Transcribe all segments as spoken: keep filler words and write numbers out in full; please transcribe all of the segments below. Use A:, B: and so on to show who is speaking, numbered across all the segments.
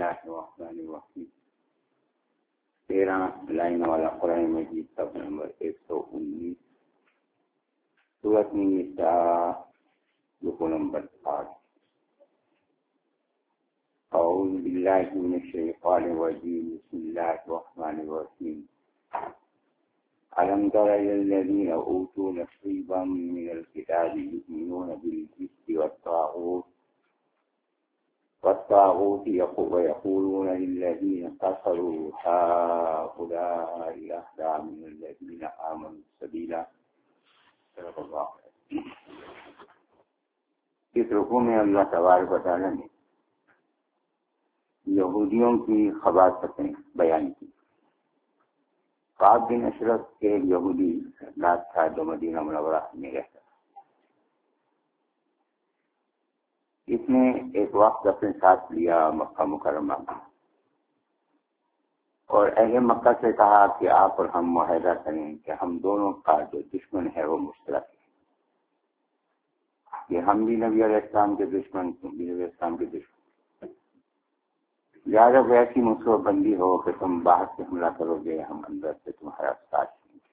A: اللہ الرحمن الرحیم. تیرہ لائن والا قرآن مجید صفحہ نمبر ایک سو انیس، سورۃ النساء رکوع نمبر آٹھ. اعوذ باللہ من الشیطان الرجیم، بسم اللہ الرحمن الرحیم. ألم تر إلى الذين أوتوا نصيبا من الكتاب يؤمنون بالجبت والطاغوت والطاغوت ويقولون للذين كفروا هؤلاء أهدى من الذين آمنوا سبيلا. اس رکوع میں اللہ تبارک و تعالیٰ نے یہودیوں کی خباثتیں بیان کی. کعب بن اشرف کے یہودی رات تھا جو مدینہ منورہ میں رہتا. اس نے ایک وقت اپنے ساتھ لیا مکہ مکرمہ میں اور اہل مکہ سے کہا کہ آپ اور ہم معاہدہ کریں کہ ہم دونوں کا جو دشمن ہے وہ مشترک ہے، کہ ہم بھی نبی علیہ السلام کے دشمن، تم بھی نبی علیہ السلام کے دشمن، لہٰذا ایسی منصوبہ بندی ہو کہ تم باہر سے حملہ کرو گے، ہم اندر سے تمہارا ساتھ دیں گے.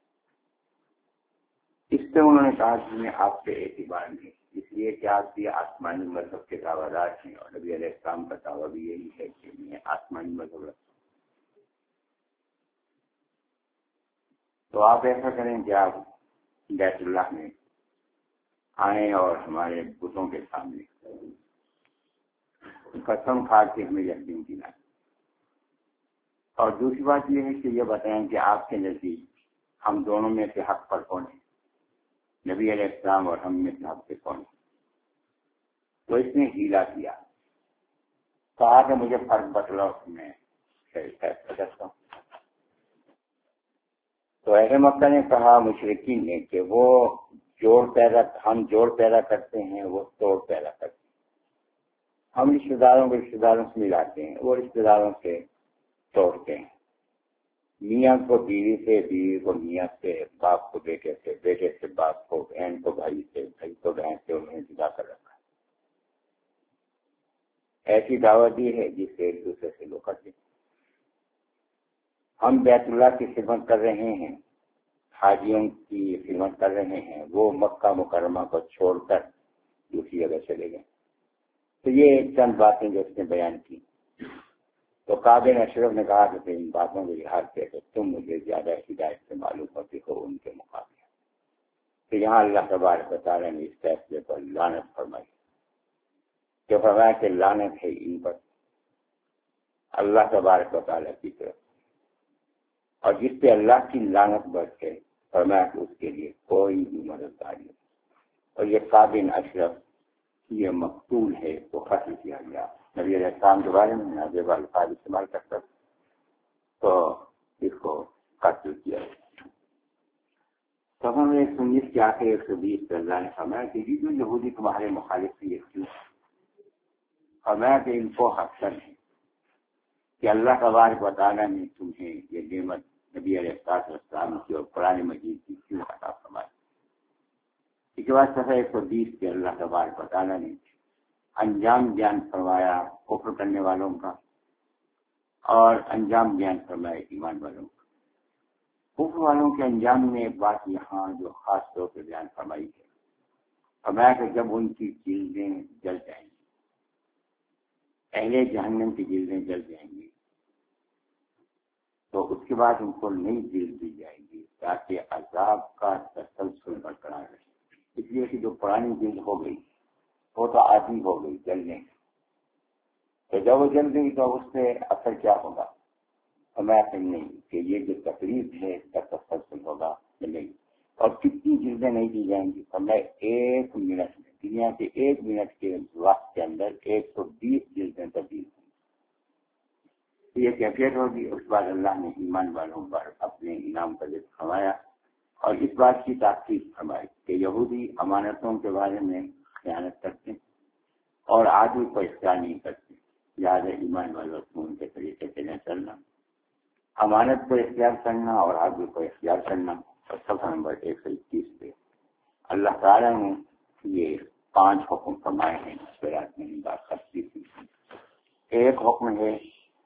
A: اس سے انہوں نے کہا کہ میں آپ سے اعتبار نہیں، اس لیے کہ آپ یہ آسمانی مذہب کے دعویٰ دار ہیں اور نبی علیہ السلام کا دعویٰ بھی یہی ہے کہ میں آسمانی مذہب رکھتا ہوں. تو آپ ایسا کریں کہ آپ بیت اللہ میں آئیں اور ہمارے بتوں کے سامنے قسم کھا کے ہمیں یقین دلائیں، اور دوسری بات یہ ہے کہ یہ بتائیں کہ آپ کے نزدیک ہم دونوں میں سے حق پر کون ہے، نبی علیہ السلام اور ہم میں سے حق پہ کون ہے. تو اس نے ہیلا کیا، کہا کہ مجھے فرق بتلاؤ کہ میں فیصلہ کرتا ہوں. تو اہل مکہ نے کہا مشرکین نے کہ وہ جوڑ پیدا ہم جوڑ پیدا کرتے ہیں، وہ توڑ پیدا کرتے ہیں. ہم رشتے داروں کو رشتے داروں سے ملاتے ہیں، وہ رشتے داروں سے توڑتے ہیں. میاں کو بیوی سے، بیوی کو میاں سے، باپ کو بیٹے سے، بیٹے سے باپ کو، بہن کو بھائی سے، بھائی کو بہن سے انہوں نے جدا کر رکھا. ایسی دعوت دی ہے جس سے ایک دوسرے سے لوگ کرتے ہیں. ہم بیت اللہ کی خدمت کر رہے ہیں، حاجیوں کی خدمت کر رہے ہیں، وہ مکہ مکرمہ کو چھوڑ کر دوسری جگہ چلے گئے. تو یہ ایک چند باتیں جو اس نے بیان کی. تو کعب بن اشرف نے کہا کہ ان باتوں کے لحاظ سے کہ تم مجھے زیادہ ہدایت سے معلوم ہوتی ہو ان کے مقابلے. تو یہاں اللہ تبارک و تعالیٰ نے اس فیصلے پر لعنت فرمائی، جو فرمایا کہ لعنت ہے ان پر اللہ تبارک و تعالیٰ کی طرف، اور جس پہ اللہ کی لعنت برسے فرمایا کہ اس کے لیے کوئی بھی مددگار نہیں. اور یہ کعب بن اشرف یہ مقتول ہے، تو قتل کیا گیا. نبی علیہ السلام کے بارے میں نازیب الفاظ استعمال کرتا تو اس کو قتل کیا گیا. تو ہم ایک سو انیس کے آخر ایک سو بیس پہ اللہ نے فرمایا کہ جو یہودی تمہارے مخالف تھے یہ کیوں، فرمایا کہ ان کو حقاً ہے کہ اللہ تبارک و تعالیٰ نے تمہیں یہ نعمت نبی علیہ السلام کی اور قرآن مجید کی کیوں عطا فرمائی. اس کے بعد صفحہ ایک سو بیس پہ اللہ تبارک و تعالیٰ نے انجام بیان فرمایا کفر کرنے والوں کا اور انجام بیان فرمایا ایمان والوں کا. کفر والوں کے انجام میں ایک بات یہاں جو خاص طور پہ بیان فرمائی ہے، فرمایا کہ جب ان کی جلدیں جل جائیں گی، اہل جہنم کی جلدیں جل جائیں گی، تو اس کے بعد ان کو نئی جلد دی جائے گی تاکہ عذاب کا تسلسل برقرار رہے. اس لیے کہ جو پرانی جلد ہو گئی وہ تو عادی ہو گئی جلنے، تو جب وہ جل گئی تو اس سے اثر کیا ہوگا، ہمیں ایسا نہیں کہ یہ جو تکلیف ہے اس کا تسلسل ہوگا نہیں. اور کتنی جلدیں نہیں دی جائیں گی، ہمیں ایک منٹ میں دنیا کے ایک منٹ کے وقت کے اندر ایک سو بیس جلدیں تبدیل ہوں. یہ کیفیت ہوگی. اس بعد اللہ نے ایمان والوں پر اپنے انعام کا ذکر فرمایا اور اس بات کی تاکید فرمائی کہ یہودی امانتوں کے بارے میں خیانت کرتے اور عادل کو اختیار نہیں کرتے، لہٰذا ایمان والوں کو ان کے طریقے سے نہ چلنا، امانت کو اختیار کرنا اور عادل کو اختیار کرنا. اور صفحہ نمبر ایک سو اکیس پہ اللہ تعالیٰ نے یہ پانچ حکم فرمائے ہیں. اس پہ رات میں بات کرتی تھی. ایک حکم ہے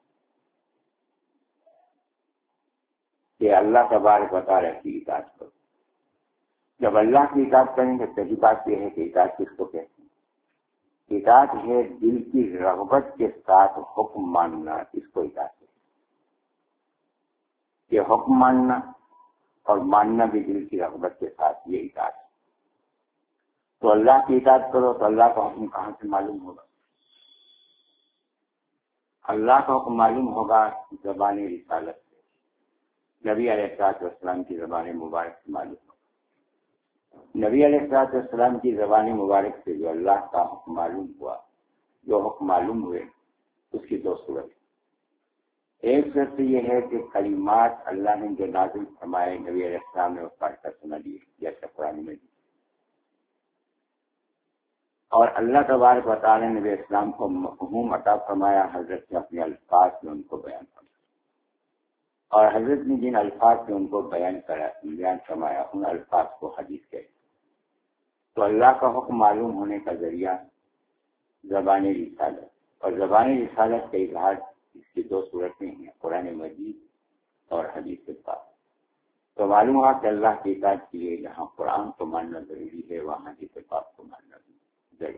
A: کہ اللہ تبارک و تعالیٰ کی اطاعت کرو. جب اللہ کی اطاعت کریں گے پہلی بات یہ ہے کہ اطاعت کس کو کہتے ہیں؟ اطاعت ہے دل کی رغبت کے ساتھ حکم ماننا، اس کو اطاعت ہے. یہ حکم ماننا اور ماننا بھی دل کی رغبت کے ساتھ، یہ اطاعت ہے. تو اللہ کی اطاعت کرو تو اللہ کا حکم کہاں سے معلوم ہوگا؟ اللہ کا حکم معلوم ہوگا زبان رسالت سے، نبی علیہ الصلوۃ والسلام کی زبان مبارک سے معلوم ہوگا. نبی علیہ الصلوۃ والسلام کی زبان مبارک سے جو اللہ کا حکم معلوم ہوا، جو حکم معلوم ہوئے، اس کی دو صورت. ایک صورت یہ ہے کہ کلمات اللہ نے جو نازل فرمائے نبی علیہ السلام نے پڑھ کر سنا دیے، جیسے قرآن میں. اور اللہ تبارک و تعالی نے نبی اسلام کو مفہوم عطا فرمایا، حضرت نے اپنے الفاظ میں ان کو بیان فرمایا، اور حضرت نے جن الفاظ سے ان کو بیان کرا بیان فرمایا ان الفاظ کو حدیث کہتے. تو اللہ کا حکم معلوم ہونے کا ذریعہ زبان رسالت، اور زبان رسالت کا اظہار اس کی دو صورتیں ہیں، قرآن مجید اور حدیث پاک. تو معلوم ہوا کہ اللہ کی اطاعت کے لیے جہاں قرآن کو ماننا ضروری ہے وہاں حدیث پاک کو ماننا بھی ضروری.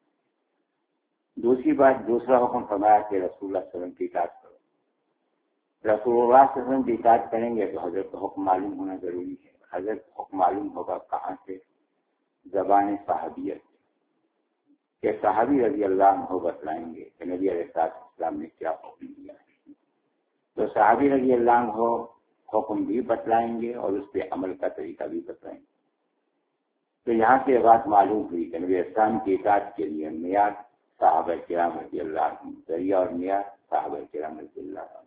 A: دوسری بات، دوسرا حکم فرمایا کہ رسول اللہ صلی اللہ علیہ وسلم کی اطاعت کرو. رسول اللہ صلی اللہ علیہ وسلم کی اطاعت کریں گے تو حضرت کا حکم معلوم ہونا ضروری ہے. حضرت حکم معلوم ہوگا کہاں سے؟ زبان صحابیت سے، کہ صحابی رضی اللہ عنہ بتلائیں گے کہ نبی علیہ السلام نے کیا حکم دیا ہے. تو صحابی رضی اللہ عنہ حکم بھی بتلائیں گے اور اس پہ عمل کا طریقہ بھی بتلائیں گے. تو یہاں سے بات معلوم ہوئی کہ نبی اسلام کی اطاعت کے لیے معیار صحابہ کرام رضی اللہ عنہ، ذریعہ اور معیار صحابہ کرام رضی اللہ عنہ.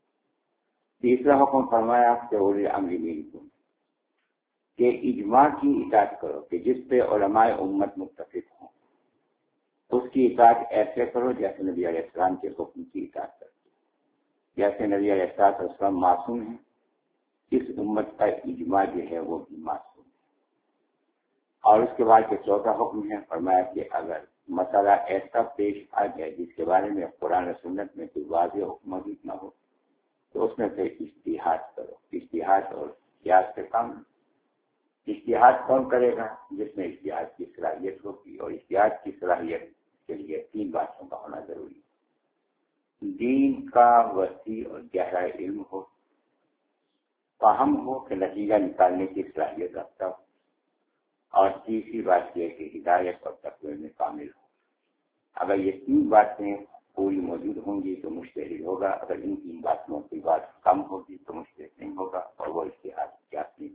A: تیسرا حکم فرمایا کہ اولی امر منکم، کہ اجماع کی اطاعت کرو، کہ جس پہ علماء امت متفق ہوں اس کی اطاعت ایسے کرو جیسے نبی علیہ السلام کے حکم کی اطاعت کرو. جیسے نبی علیہ السلام معصوم ہیں، اس امت کا اجماع جو ہے وہ بھی معصوم ہے. اور اس کے بعد کے چوتھا حکم ہے، فرمایا کہ اگر مسئلہ ایسا پیش آ جائے جس کے بارے میں قرآن و سنت میں کوئی واضح حکم موجود نہ ہو تو اس میں سے اجتہاد کرو. اجتہاد اور قیاس سے کام. اجتہاد کون کرے گا؟ جس میں اجتہاد کی صلاحیت ہوگی، اور اجتہاد کی صلاحیت کے لیے تین باتوں کا ہونا ضروری ہے. دین کا وسیع اور گہرا علم ہو، فہم ہو کہ نتیجہ نکالنے کی صلاحیت رکھتا ہو، اور تیسری بات یہ کہ ہدایت اور تقوی میں کامل ہو. اگر یہ تین باتیں پوری موجود ہوں گی تو مجتہد ہوگا. اگر ان تین باتوں کی بات کم ہوگی تو مجتہد نہیں ہوگا، اور وہ اجتہاد کیا نہیں.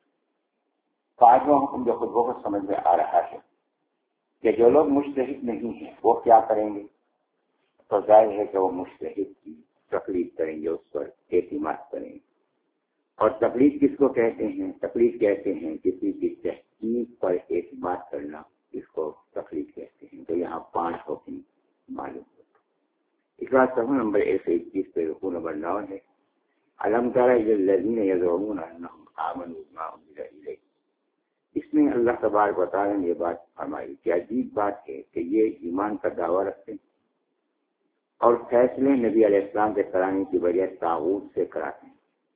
A: پانچواں حکم جو خود بخود سمجھ میں آ رہا ہے کہ جو لوگ مجتہد نہیں ہیں وہ کیا کریں گے؟ تو ظاہر ہے کہ وہ مجتہد کی تقلید کریں گے، اس پر اعتماد کریں گے. اور تقلید کس کو کہتے ہیں؟ تقلید کہتے ہیں کسی کی تحقیق پر اعتماد کرنا، اس کو تقلید کہتے ہیں. تو یہاں پانچ حکم معلوم ہوتا. اس بات صفحہ نمبر ایک سو اکیس پہ رکوع نمبر نو ہے، الم تر الی الذین یزعمون انہم آمنوا بما انزل الیک. اس میں اللہ تبارک و تعالیٰ نے یہ بات فرمائی کہ عجیب بات ہے کہ یہ ایمان کا دعویٰ رکھتے ہیں اور فیصلے نبی علیہ السلام کے کرانے کی بجائے طاغوت سے کراتے ہیں.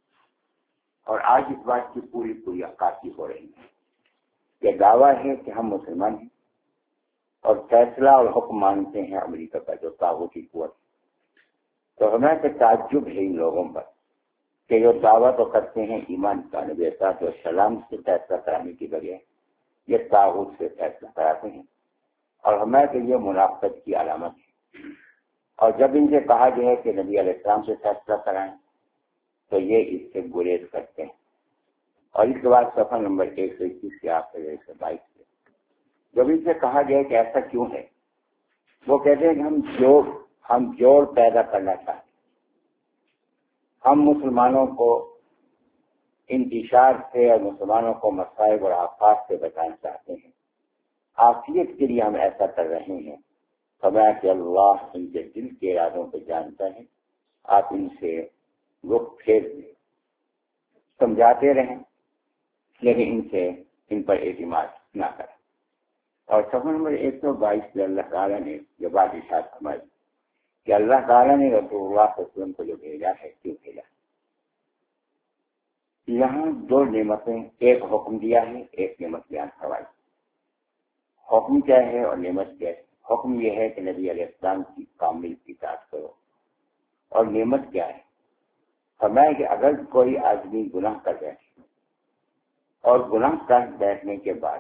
A: اور آج اس بات کی پوری پوری عکاسی ہو رہی ہے کہ دعویٰ ہے کہ ہم مسلمان ہیں اور فیصلہ اور حکم مانتے ہیں امریکہ کا جو طاغوتی قوت. تو ہمیں سے تعجب ہے ان لوگوں پر کہ جو دعویٰ تو کرتے ہیں ایمان کا، نبی علیہ السلام سے فیصلہ کرانے کی بجائے یہ طاغوت سے فیصلہ کراتے ہیں، اور ہمیں کہ یہ منافقت کی علامت ہے. اور جب ان سے کہا گیا ہے کہ نبی علیہ السلام سے فیصلہ کرائیں تو یہ اس سے گریز کرتے ہیں. اور اس کے بعد صفحہ نمبر ایک سو اکیس کے آپ سے ایک سو بائیس سے جب ان سے کہا گیا کہ ایسا کیوں ہے، وہ کہتے ہیں کہ ہم جوڑ ہم جوڑ پیدا کرنا چاہتے ہیں، ہم مسلمانوں کو انتشار سے اور مسلمانوں کو مصائب اور آفات سے بچانا چاہتے ہیں. عافیت کے لیے ہم ایسا کر رہے ہیں. فرمایا کہ اللہ ان کے دل کے ارادوں کو جانتا ہے، آپ ان سے رخ پھیر دیں، سمجھاتے رہیں لیکن ان سے ان پر اعتماد نہ کریں. اور صفحہ نمبر ایک سو بائیس میں اللہ تعالیٰ نے یہ بات ارشاد فرمائی کہ اللہ تعالیٰ نے رسول اللہ صلی اللہ علیہ وسلم کو جو بھیجا ہے کیوں بھیجا. یہاں دو نعمتیں، ایک حکم دیا ہے، ایک نعمت بیان کروائی. حکم کیا ہے اور نعمت کیا ہے؟ حکم یہ ہے کہ نبی علیہ السلام کی کامل اطاعت کرو. اور نعمت کیا ہے؟ فرمایا کہ اگر کوئی آدمی گناہ کر بیٹھے اور گناہ کر بیٹھنے کے بعد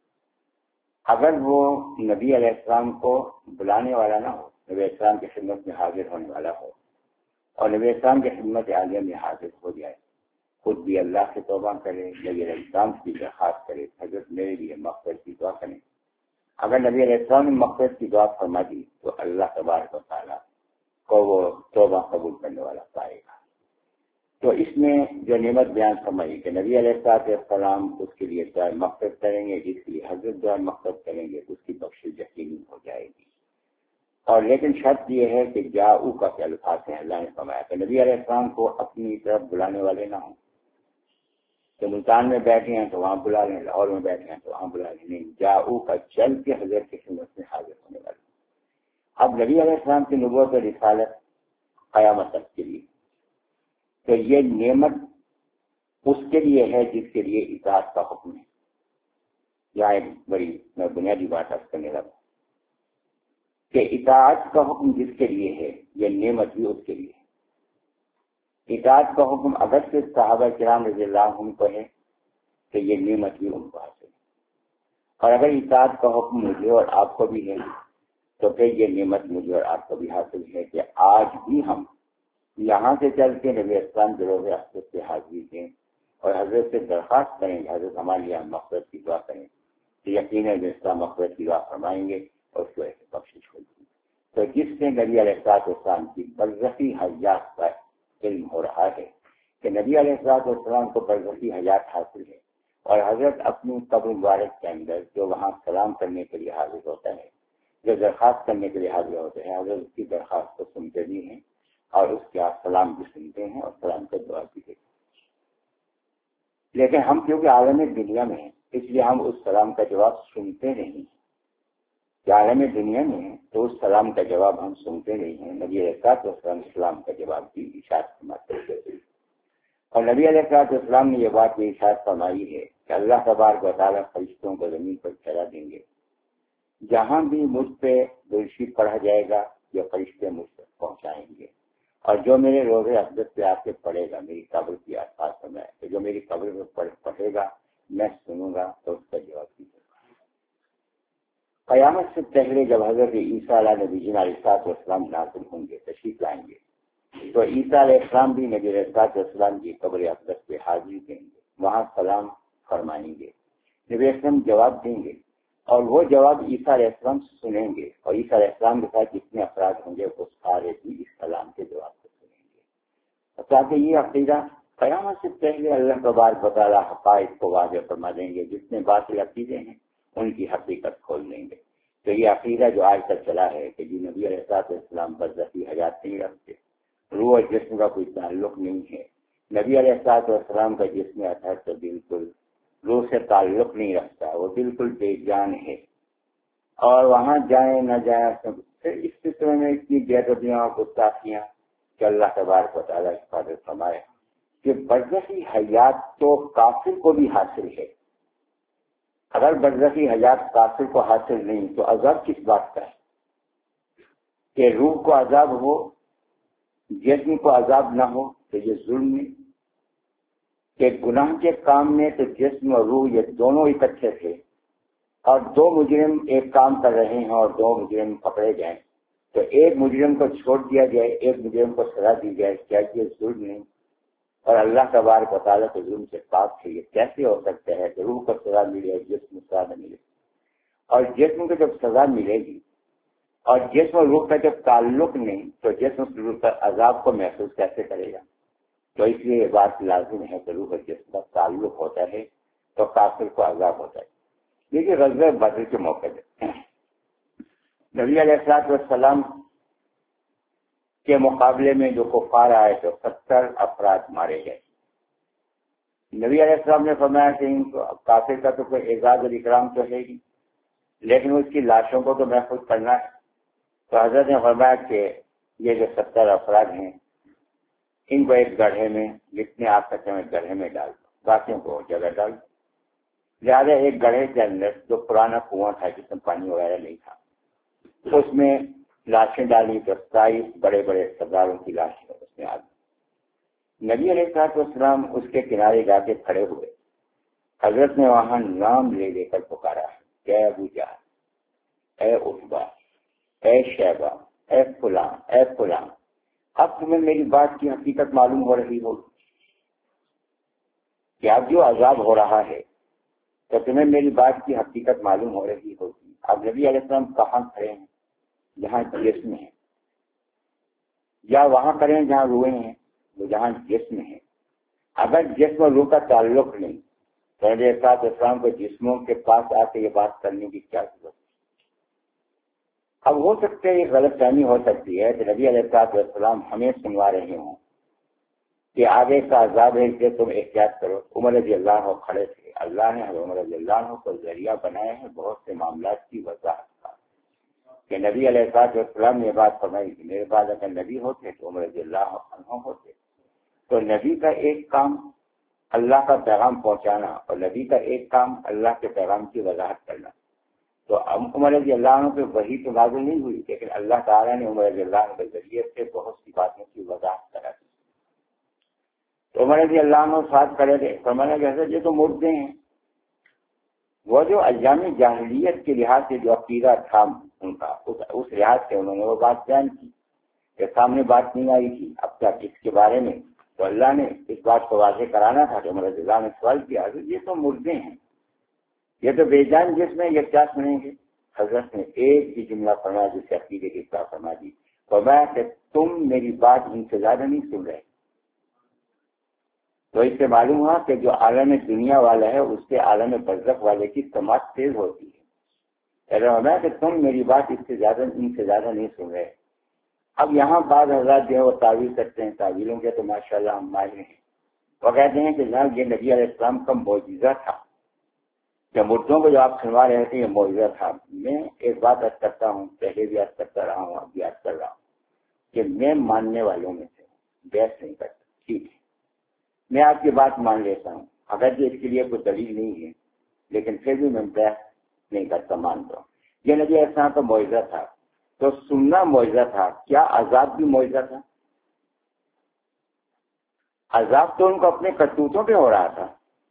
A: اگر وہ نبی علیہ السلام کو بلانے والا نہ ہو، نبی علیہ السلام کی خدمت میں حاضر ہونے والا ہو اور نبی علیہ السلام کی خدمت عالیہ میں حاضر ہو جائے، خود بھی اللہ سے توبہ کرے، نبی علیہ السلام کی درخواست کرے، حضرت میرے لیے مغفرت کی دعا کریں. اگر نبی علیہ السلام نے مغفرت کی دعا فرما دی تو اللہ تبارک و تعالیٰ کو وہ توبہ قبول کرنے والا پائے گا. تو اس میں جو نعمت بیان فرمائی کہ نبی علیہ السلام اس کے لیے دعا مغفرت کریں گے، جس کے لیے حضرت دعا مغفرت کریں گے اس کی بخشش یقینی ہو جائے گی. اور لیکن شرط یہ ہے کہ جاؤ کا کیا الفاظ ہے، اللہ نے فرمایا کہ نبی علیہ السلام کو اپنی طرف بلانے والے نہ ہوں کہ ملتان میں بیٹھے ہیں تو وہاں بلا لیں، لاہور میں بیٹھے ہیں تو وہاں بلا لیں. نہیں، جاؤ کا چل کے حضرت کی خدمت میں حاضر ہونے والے. اب نبی علیہ السلام کی نبوت اور رسالت قیامت تک کے لیے، تو یہ نعمت اس کے لیے ہے جس کے لیے اطاعت کا حکم ہے. یہاں ایک بڑی میں بنیادی بات عرض کرنے لگا کہ اطاعت کا حکم جس کے لیے ہے یہ نعمت بھی اس کے لیے ہے. اطاعت کا حکم اگر سے صحابہ کرام رضی اللہ عنہم کو ہے کہ یہ نعمت بھی ان کو حاصل ہے، اور اگر اطاعت کا حکم مجھے اور آپ کو بھی ہے تو پھر یہ نعمت مجھے اور آپ کو بھی حاصل ہے کہ آج بھی ہم یہاں سے چل کے نبی اسلام کے روز حضرت سے حاضری دیں اور حضرت سے درخواست کریں کہ حضرت ہمارے لیے مغفرت کی دعا کریں، تو یقیناً اسلام مغفرت کی دعا فرمائیں گے اور اس کو ایسے بخشش ہوگی. تو جس سے نبی علیہ السلام کی برزخی حیات کا علم ہو رہا ہے کہ نبی علیہ السلام کو برزخی حیات حاصل ہے اور حضرت اپنی قبر مبارک کے اندر جو وہاں سلام کرنے کے لیے حاضر ہوتا ہے، جو درخواست کرنے کے لیے حاضر ہوتے ہیں، حضرت اس کی درخواست کو سنتے بھی ہیں اور اس کے آپ سلام بھی سنتے ہیں اور سلام کا دعا بھی دیتے ہیں. لیکن ہم کیونکہ عالم دنیا میں ہیں اس لیے ہم اس سلام کا جواب سنتے نہیں. عالم دنیا میں ہیں تو اس سلام کا جواب ہم سنتے نہیں ہیں. نبی علیہ السلام کا جواب بھی ارشاد فرماتے ہیں. اور نبی علیہ السلام نے یہ بات بھی ارشاد فرمائی ہے کہ اللہ تبارک و تعالیٰ فرشتوں کو زمین پر پھیلا دیں گے، جہاں بھی مجھ پہ درشی پڑھا جائے گا یہ فرشتے مجھ تک پہنچائیں گے، اور جو میرے روزے عبدت پہ آ کے پڑھے گا میری قبر کی آس پاس میں تو جو میری قبر میں پڑھے گا میں سنوں گا تو اس کا جواب بھی دوں گا. قیامت سے پہلے جب حضرت عیسیٰ علیہ نبی جن علیہ السلام نازل ہوں گے، تشریف لائیں گے، تو عیسیٰ علیہ السلام بھی نبی علیہ السلام کی قبر عبدت پہ حاضری دیں گے، وہاں سلام فرمائیں گے، نبی السلام جواب دیں گے اور وہ جواب عیسیٰ علیہ السلام سنیں گے، اور عیسیٰ علیہ السلام کے ساتھ جتنے افراد ہوں گے وہ سارے بھی اس سلام کے جواب کو سنیں گے. تاکہ یہ عقیدہ قیامت سے پہلے اللہ تبارک و تعالیٰ حقائق کو واضح فرما دیں گے، جتنے باطل عقیدے ہیں ان کی حقیقت کھول دیں گے. تو یہ عقیدہ جو آج تک چلا ہے کہ جی نبی علیہ السلام برزخی حیات نہیں رکھتے، روح اور جسم کا کوئی تعلق نہیں ہے، نبی علیہ السلام کا جسم اثر تو بالکل روح سے تعلق نہیں رکھتا، وہ بالکل بے جان ہے، اور وہاں جائیں نہ جائیں پھر اس سلسلے میں اتنی بےدبیاں اور گستاخیاں کہ اللہ تبارک و تعالیٰ حفاظت فرمائے کہ برزخی حیات تو کافر کو بھی حاصل ہے. اگر برزخی حیات کافر کو حاصل نہیں تو عذاب کس بات کا ہے کہ روح کو عذاب ہو جسم کو عذاب نہ ہو؟ تو یہ ظلم ہے کہ گناہ کے کام میں تو جسم اور روح یہ دونوں اکٹھے تھے، اور دو مجرم ایک کام کر رہے ہیں اور دو مجرم پکڑے جائیں تو ایک مجرم کو چھوڑ دیا جائے، ایک مجرم کو سزا دی جائے. کیا یہ ظلم نہیں؟ اور اللہ تبارک و تعالیٰ کے ظلم سے پاک ہے. یہ کیسے ہو سکتا ہے کہ روح کو سزا ملے جسم کو سزا نہ ملے؟ اور جسم کو جب سزا ملے گی اور جسم اور روح کا جب تعلق نہیں تو جسم اور روح کا عذاب کو محسوس کیسے کرے گا؟ تو اس لیے یہ بات لازم ہے کہ روح اور جسم کا تعلق ہوتا ہے تو کافر کو عذاب ہوتا ہے. دیکھیے غزوہ بدر کے موقع پہ نبی علیہ الصلوۃ والسلام کے مقابلے میں جو کفار آئے تو ستر افراد مارے گئے. نبی علیہ السلام نے فرمایا کہ ان کو کافر کا تو کوئی اعزاز اور اکرام تو ہے ہی، لیکن اس کی لاشوں کو تو محفوظ کرنا ہے. تو حضرت نے فرمایا کہ یہ جو ستر افراد ہیں ان کو ایک گڑھے میں جتنے آپ سکتے ہیں گڑھے میں ڈال دو، باقیوں کو جگہ ڈال دو۔ زیادہ ایک گڑھے کے اندر جو پرانا کنواں تھا جس میں پانی وغیرہ نہیں تھا اس میں لاشیں ڈالی تو ستائیس بڑے بڑے سرداروں کی لاشیں اس میں آ گئی۔ نبی علیہ الصلوۃ والسلام اس کے کنارے جا کے کھڑے ہوئے، حضرت نے وہاں نام لے لے کر پکارا، اے ابو جہل، اے عتبہ، اے شیبہ، اے فلاں، اے فلاں، اب تمہیں میری بات کی حقیقت معلوم ہو رہی ہوگی کہ اب جو عذاب ہو رہا ہے تو تمہیں میری بات کی حقیقت معلوم ہو رہی ہوگی۔ اب نبی علیہ السلام کہاں کھڑے ہیں؟ جہاں جسم ہے، یا وہاں کھڑے ہیں جہاں روحیں ہیں؟ وہ جہاں جسم ہے۔ اگر جسم اور روح کا تعلق نہیں تو نبی علیہ السلام کو جسموں کے پاس آ کے یہ بات کرنے کی کیا ضرورت؟ اب ہو سکتا ہے یہ غلط فہمی ہو سکتی ہے کہ نبی علیہ السلام ہمیں سنوا رہے ہوں کہ آگے کا عذاب ہے کہ تم احتیاط کرو۔ عمر رضی اللہ عنہ کھڑے تھے، اللہ نے عمر رضی اللہ عنہ کو ذریعہ بنایا ہے بہت سے معاملات کی وضاحت کا کہ نبی علیہ السلام نے یہ بات فرمائی کہ میرے بعد اگر نبی ہوتے تو عمر رضی اللہ عنہ ہوتے۔ تو نبی کا ایک کام اللہ کا پیغام پہنچانا اور نبی کا ایک کام اللہ کے پیغام کی وضاحت کرنا۔ تو عمر رضی اللہ عنہ پہ وحی تو نازل نہیں ہوئی، لیکن اللہ تعالیٰ نے عمر رضی اللہ عنہ کے ذریعے سے بہت سی باتوں کی وضاحت کرا دی۔ تو عمر رضی اللہ عنہ ساتھ کھڑے تھے، فرمایا کہ حضرت یہ تو مردے ہیں۔ وہ جو ایام جاہلیت کے لحاظ سے جو عقیدہ تھا ان کا، اس لحاظ سے انہوں نے وہ بات بیان کی کہ سامنے بات نہیں آئی تھی اب تک اس کے بارے میں، تو اللہ نے اس بات کو واضح کرانا تھا کہ عمر رضی اللہ عنہ نے سوال کیا، حضرت یہ تو مردے ہیں، یہ تو بے جان جس میں یہ کیا سنیں گے؟ حضرت نے ایک ہی جملہ فرمایا جسے عقیدے کی اصلاح فرما دی، فرمایا کہ تم میری بات ان سے زیادہ نہیں سن رہے۔ تو اس سے معلوم ہوا کہ جو عالم دنیا والا ہے اس سے عالم برزخ والے کی سماعت تیز ہوتی ہے۔ فرمایا کہ تم میری بات اس سے زیادہ ان سے زیادہ نہیں سن رہے۔ اب یہاں بعض حضرات جو ہے وہ تعویل کرتے ہیں، تعویلوں کے تو ماشاءاللہ ہم ماہر ہیں۔ وہ کہتے ہیں کہ جناب یہ نبی علیہ السلام کا معجزہ تھا کہ مردوں کو جو آپ سنوا رہے تھے یہ معجزہ تھا۔ میں ایک بات عرض کرتا ہوں، پہلے بھی عرض کرتا رہا ہوں، اب بھی عرض کر رہا ہوں کہ میں ماننے والوں میں سے بحث نہیں کرتا، ٹھیک ہے، میں آپ کی بات مان لیتا ہوں اگر کہ اس کے لیے کوئی دلیل نہیں ہے، لیکن پھر بھی میں بحث نہیں کرتا، مانتا ہوں۔ یہ نبی علیہ السلام کا معجزہ تھا تو سننا معجزہ تھا، کیا عذاب بھی معجزہ تھا؟ عذاب تو ان کو اپنے کرتوتوں پہ ہو رہا تھا۔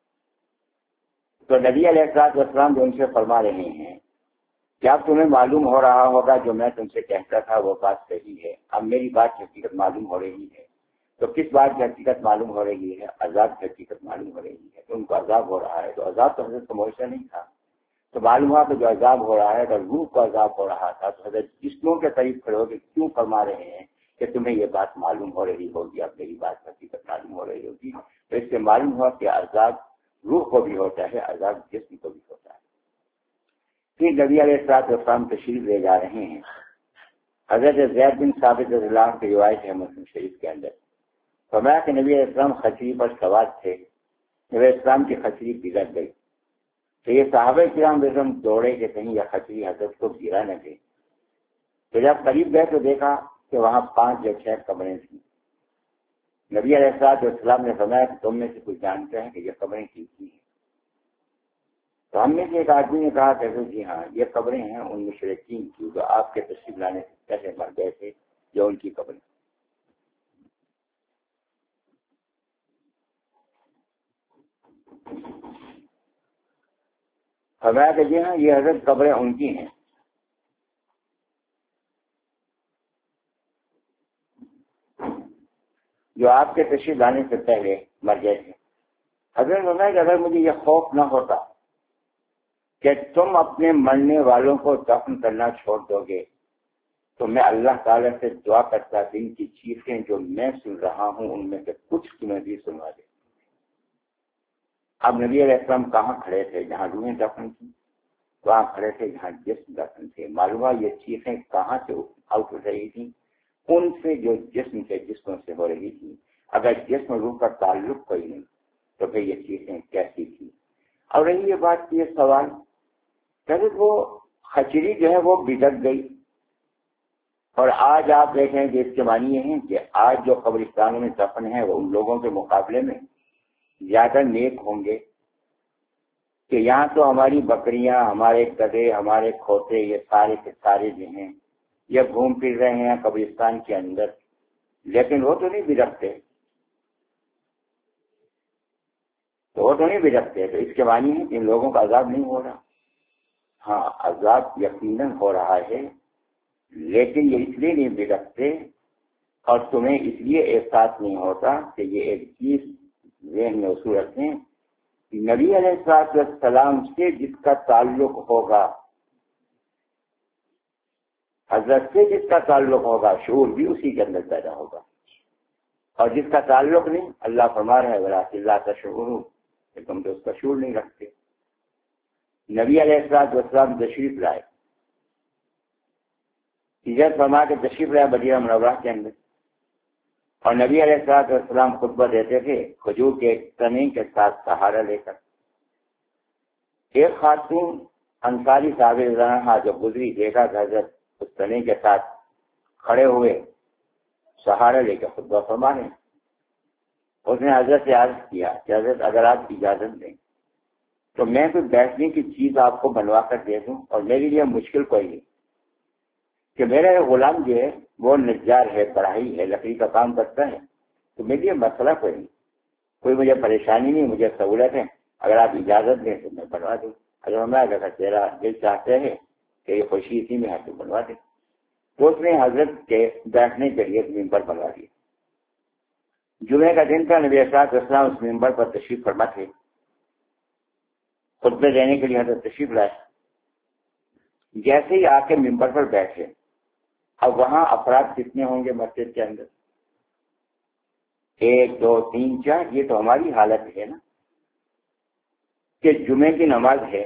A: تو نبی علیہ السلام جو ان سے فرما رہے ہیں کیا تمہیں معلوم ہو رہا ہوگا جو میں تم سے کہتا تھا وہ بات صحیح ہے، اب میری بات کی حقیقت معلوم ہو رہی ہے۔ تو کس بات کی حقیقت معلوم ہو رہی ہے؟ عذاب کی حقیقت معلوم ہو رہی ہے۔ ان کو عذاب ہو رہا ہے تو عذاب تو حضرت کو معجزہ نہیں تھا، تو معلوم ہوا کہ جو عذاب ہو رہا ہے اگر روح کو عذاب ہو رہا تھا تو حضرت جسموں کے قریب کھڑے ہو کے کیوں فرما رہے ہیں کہ تمہیں یہ بات معلوم ہو رہی ہوگی، اب میری بات کی حقیقت معلوم ہو رہی ہوگی۔ تو اس سے معلوم ہوا کہ عذاب روح کو بھی ہوتا ہے، عذاب جسم کو بھی ہوتا ہے۔ پھر نبی علیہ السلام تشریف لے جا رہے ہیں، حضرت زید بن ثابت رضی اللہ عنہ کی روایت ہے مسلم شریف کے اندر، فرمایا کہ نبی علیہ السلام خچری پر سوار تھے، نبی علیہ السلام کی خچری بگڑ گئی تو یہ صحابہ کرام بیگم دوڑے کہ کہیں یہ خچری حضرت کو گرا نہ دے۔ تو جب قریب گئے تو دیکھا کہ وہاں پانچ یا چھ قبریں تھیں۔ نبی علیہ السلام نے فرمایا کہ تم میں سے کوئی جانتے ہیں کہ یہ قبریں کی کی ہیں؟ تو ہم میں سے ایک آدمی نے کہا کہ جی ہاں یہ قبریں ہیں ان مشرکین کی جو آپ کے تشریف لانے سے پہلے مر گئے تھے، جو ان کی قبریں۔ فرمایا کہ جی ہاں یہ حضرت قبریں ان کی ہیں۔ جو آپ کے تشریف لانے سے پہلے مر گئے تھے۔ حضرت فرمایا کہ اگر مجھے یہ خوف نہ ہوتا کہ تم اپنے مرنے والوں کو دفن کرنا چھوڑ دو گے تو میں اللہ تعالیٰ سے دعا کرتا کہ ان کی چیخیں جو میں سن رہا ہوں ان میں سے کچھ تمہیں بھی سنوا دے۔ اب نبی علیہ السلام کہاں کھڑے تھے؟ جہاں روحیں دفن تھیں، وہاں کھڑے تھے جہاں جسم دفن تھے۔ معلوم یہ چیخیں کہاں سے اٹھ رہی تھیں؟ ان سے جو جسم کے جسموں سے ہو رہی تھی۔ اگر جسم روح کا تعلق کوئی نہیں تو پھر یہ چیزیں کیسی تھی؟ اور رہی یہ بات کی یہ سوال کہ وہ خچری جو ہے وہ بگڑ گئی، اور آج آپ دیکھیں کہ اس کے معنی یہ ہیں کہ آج جو قبرستانوں میں دفن ہیں وہ ان لوگوں کے مقابلے میں زیادہ نیک ہوں گے کہ یہاں تو ہماری بکریاں، ہمارے گدھے، ہمارے کھوتے، یہ سارے کے سارے جو ہیں یہ گھوم پھر رہے ہیں قبرستان کے اندر، لیکن وہ تو نہیں بھٹکتے، تو وہ تو نہیں بھٹکتے، تو اس کے معنی ہے کہ ان لوگوں کا عذاب نہیں ہو رہا۔ ہاں عذاب یقیناً ہو رہا ہے، لیکن یہ اس لیے نہیں بھٹکتے اور تمہیں اس لیے احساس نہیں ہوتا کہ یہ ایک چیز ذہن میں اصول رکھیں، نبی علیہ الصلوۃ والسلام سے جس کا تعلق ہوگا، حضرت سے جس کا تعلق ہوگا، شعور بھی اسی کے اندر پیدا ہوگا، اور جس کا تعلق نہیں، اللہ فرما رہا ہے وَلَٰكِن لَا تَشْعُرُونَ، کہ تم تو اس کا شعور نہیں رکھتے۔ نبی علیہ الصلوۃ والسلام تشریف لائے، ہجرت فرما کے تشریف لائے مدینہ منورہ کے اندر، اور نبی علیہ الصلوۃ والسلام خطبہ دیتے تھے کھجور کے تنے کے ساتھ سہارا لے کر۔ ایک خاتون انصاری صاحب رضوانہ جب گزری، دیکھا کہ حضرت اس تنے کے ساتھ کھڑے ہوئے سہارا لے کے خطبہ فرما رہے ہیں۔ اس نے حضرت سے عرض کیا کہ حضرت اگر آپ اجازت دیں تو میں کوئی بیٹھنے کی چیز آپ کو بنوا کر دے دوں، اور میرے لیے مشکل کوئی نہیں کہ میرا غلام جو ہے وہ نجار ہے، کڑھائی ہے، لکڑی کا کام کرتا ہے، تو میرے لیے مسئلہ کوئی نہیں، کوئی مجھے پریشانی نہیں، مجھے سہولت ہے، اگر آپ اجازت دیں تو میں بنوا دوں۔ اگر میں اگر تیرا دل چاہتے ہیں کہ یہ خوشی اسی میں ہے تو بنوا دیں۔ تو اس نے حضرت کے بیٹھنے کے لیے ممبر بنوا دیا۔ جمعے کا دن تھا، نبی صلی اللہ علیہ وسلم اس ممبر پر تشریف فرما تھے، خطبے دینے کے لیے حضرت تشریف لائے۔ جیسے ہی آ کے ممبر پر بیٹھے، اب وہاں افراد کتنے ہوں گے مسجد کے اندر؟ ایک دو تین چار، یہ تو ہماری حالت ہے نا کہ جمعے کی نماز ہے،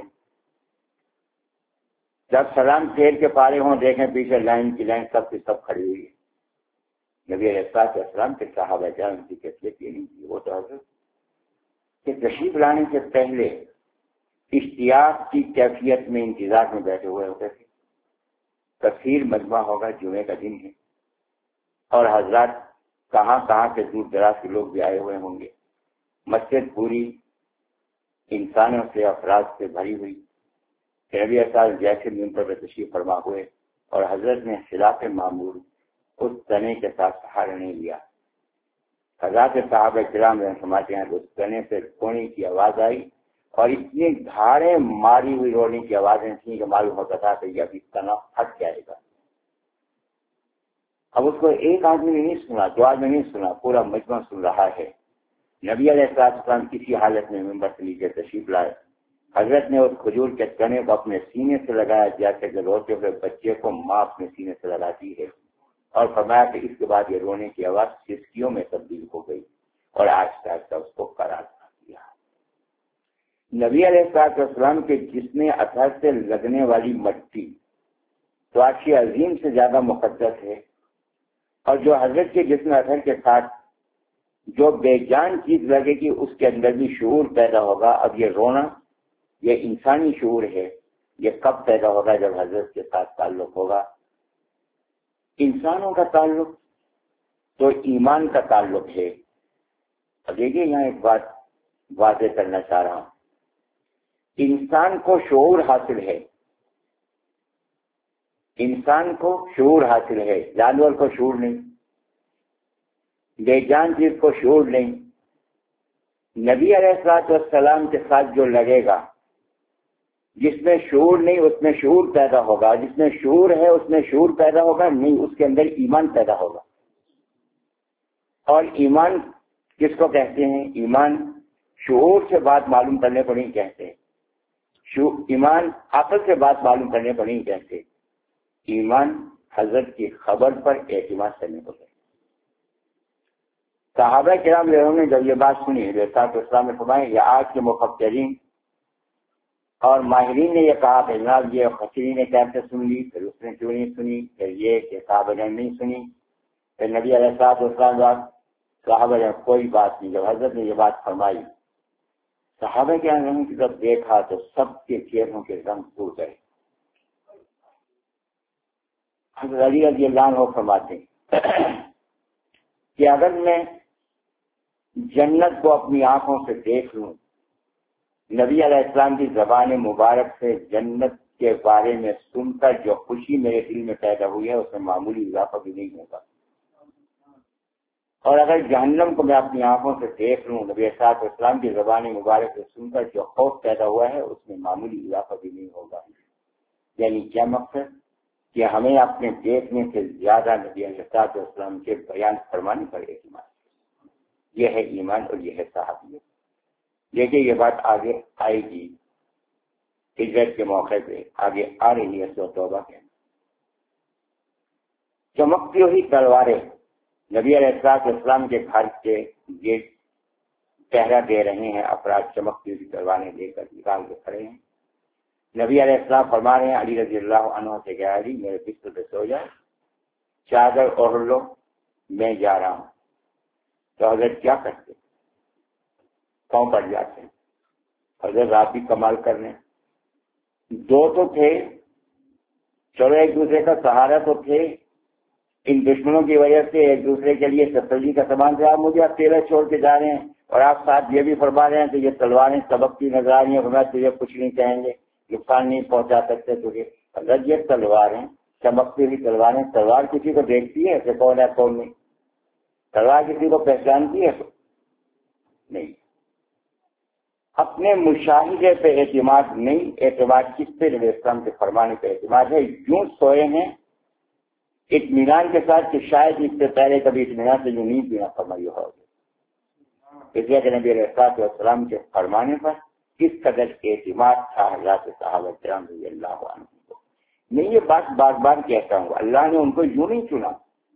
A: جب سلام پھیر کے پارے ہوں دیکھیں پیچھے لائن کی لائن سب کی سب کھڑی ہوئی ہے۔ نبی علیہ الصلوۃ والسلام کے صحابہ کرام کی کیفیت یہ نہیں تھی، وہ تو حضرت کہ تشریف لانے سے پہلے اشتیاق کی کیفیت میں انتظار میں بیٹھے ہوئے ہوتے تھے۔ کثیر مجمع ہوگا، جمعے کا دن ہے، اور حضرات کہاں کہاں سے دور دراز کے لوگ بھی آئے ہوئے ہوں گے، مسجد پوری انسانوں سے، افراد سے بھری ہوئی۔ نبی صاحب جیسے ممبر پر تشریف فرما ہوئے اور حضرت نے خلاف معمول اس تنے کے ساتھ سہارا نہیں لیا، حضرات صحابہ کرام سماتے ہیں تو اس تنے سے رونے کی آواز آئی، اور اتنی دھاڑیں ماری ہوئی رونے کی آوازیں تھیں کہ معلوم ہوتا تھا کہ یہ ابھی تنا پھٹ جائے گا۔ اب اس کو ایک آدمی نے نہیں سنا، دو آدمی نہیں سنا، پورا مجمع سن رہا ہے۔ نبی علیہ السلام کسی حالت میں ممبر سے نیچے تشریف لائے، حضرت نے اس کھجور کے تنے کو اپنے سینے سے لگایا جیسے کہ روتے ہوئے بچے کو ماں اپنے سینے سے لگاتی ہے، اور فرمایا کہ اس کے بعد یہ رونے کی آواز سسکیوں میں تبدیل ہو گئی، اور آہستہ آہستہ اس کو قرار دیا۔ نبی علیہ السلام کے جسم اثر سے لگنے والی مٹی تو عرش عظیم سے زیادہ مقدس ہے، اور جو حضرت کے جسم اثر کے ساتھ جو بے جان چیز لگے گی اس کے اندر بھی شعور پیدا ہوگا۔ اب یہ رونا یہ انسانی شعور ہے، یہ کب پیدا ہوگا؟ جب حضرت کے ساتھ تعلق ہوگا۔ انسانوں کا تعلق تو ایمان کا تعلق ہے۔ اب دیکھیے یہاں ایک بات واضح کرنا چاہ رہا ہوں، انسان کو شعور حاصل ہے، انسان کو شعور حاصل ہے، جانور کو شعور نہیں، بے جان چیز کو شعور نہیں۔ نبی علیہ الصلوۃ والسلام کے ساتھ جو لگے گا، جس میں شعور نہیں اس میں شعور پیدا ہوگا، جس میں شعور ہے اس میں شعور پیدا ہوگا نہیں، اس کے اندر ایمان پیدا ہوگا۔ اور ایمان کس کو کہتے ہیں؟ ایمان شعور سے بات معلوم کرنے کو نہیں کہتے، ایمان عقل سے بات معلوم کرنے کو نہیں کہتے، ایمان حضرت کی خبر پر اعتماد کرنے کو کہتے۔ صحابہ کرام نے جب یہ بات سنی، رسالت اسلام میں فرمایا یہ آج کے مفکرین اور ماہرین نے یہ کہا کہ جناب یہ خطری نے کیسے سن لی، پھر اس نے کیوں نہیں سنی، پھر یہ کہ صحابہ نے نہیں سنی، پھر نبی علیہ الصلوۃ والسلام بات صحابہ نے کوئی بات نہیں۔ جب حضرت نے یہ بات فرمائی، صحابہ کے رنگ کی جب دیکھا تو سب کے چہروں کے رنگ اڑ گئے۔ حضرت علی رضی اللہ عنہ فرماتے ہیں کہ اگر میں جنت کو اپنی آنکھوں سے دیکھ لوں، نبی علیہ السلام کی زبان مبارک سے جنت کے بارے میں سن کر جو خوشی میرے دل میں پیدا ہوئی ہے اس میں معمولی اضافہ بھی نہیں ہوگا، اور اگر جہنم کو میں اپنی آنکھوں سے دیکھ لوں، نبی علیہ السلام کی زبان مبارک سے سن کر جو خوف پیدا ہوا ہے اس میں معمولی اضافہ بھی نہیں ہوگا۔ یعنی کیا مقصد کہ ہمیں اپنے دیکھنے سے زیادہ نبی علیہ السلام کے بیان فرمانے پر اعتماد، یہ ہے ایمان اور یہ ہے صحابیت۔ دیکھیے یہ بات آگے آئے گی، ہجرت کے موقع پہ آگے آ رہی ہے سورۃ توبہ کے۔ چمکتی ہوئی تلواریں نبی علیہ السلام کے گھر کے گیٹ پہرا دے رہے ہیں افراد، چمکتی ہوئی تلواریں لے کر نکال کے کھڑے ہیں۔ نبی علیہ السلام فرما رہے ہیں علی رضی اللہ عنہ سے کہ علی میرے بستر پہ سو جائے، چادر اوڑھ لو، میں جا رہا ہوں۔ تو حضرت کیا کرتے؟ پاؤں پڑ جاتے ہیں۔ حضرت آپ بھی کمال کر رہے ہیں، دو تو تھے، چلو ایک دوسرے کا سہارا تو تھے، ان دشمنوں کی وجہ سے ایک دوسرے کے لیے تسلی کا سامان تھا، آپ مجھے اکیلے چھوڑ کے جا رہے ہیں، اور آپ ساتھ یہ بھی فرما رہے ہیں کہ یہ تلواریں سبقتی نظر آ رہی ہیں، فرمایا تجھے کچھ نہیں کہیں گے، نقصان نہیں پہنچا سکتے تجھے۔ اگر یہ تلواریں چمکتی ہوئی تلواریں، تلوار کسی کو دیکھتی ہے کہ کون ہے کون نہیں؟ تلوار کسی کو پہچانتی ہے تو نہیں۔ اپنے مشاہدے پہ اعتماد نہیں، اعتماد کس پہ؟ نبی اسلام کے فرمانے پہ اعتماد ہے۔ یوں سوئے ہیں اطمینان کے ساتھ کہ شاید اس سے پہلے کبھی اطمینان سے جو نیند بھی نہ فرمائی ہوگی، اس لیے کہ نبی علیہ السلام کے فرمانے پر کس قدر اعتماد تھا حضرات صحابہ کرام رضی اللہ عنہ کو۔ میں یہ بات بار بار کہتا ہوں، اللہ نے ان کو یوں نہیں چنا،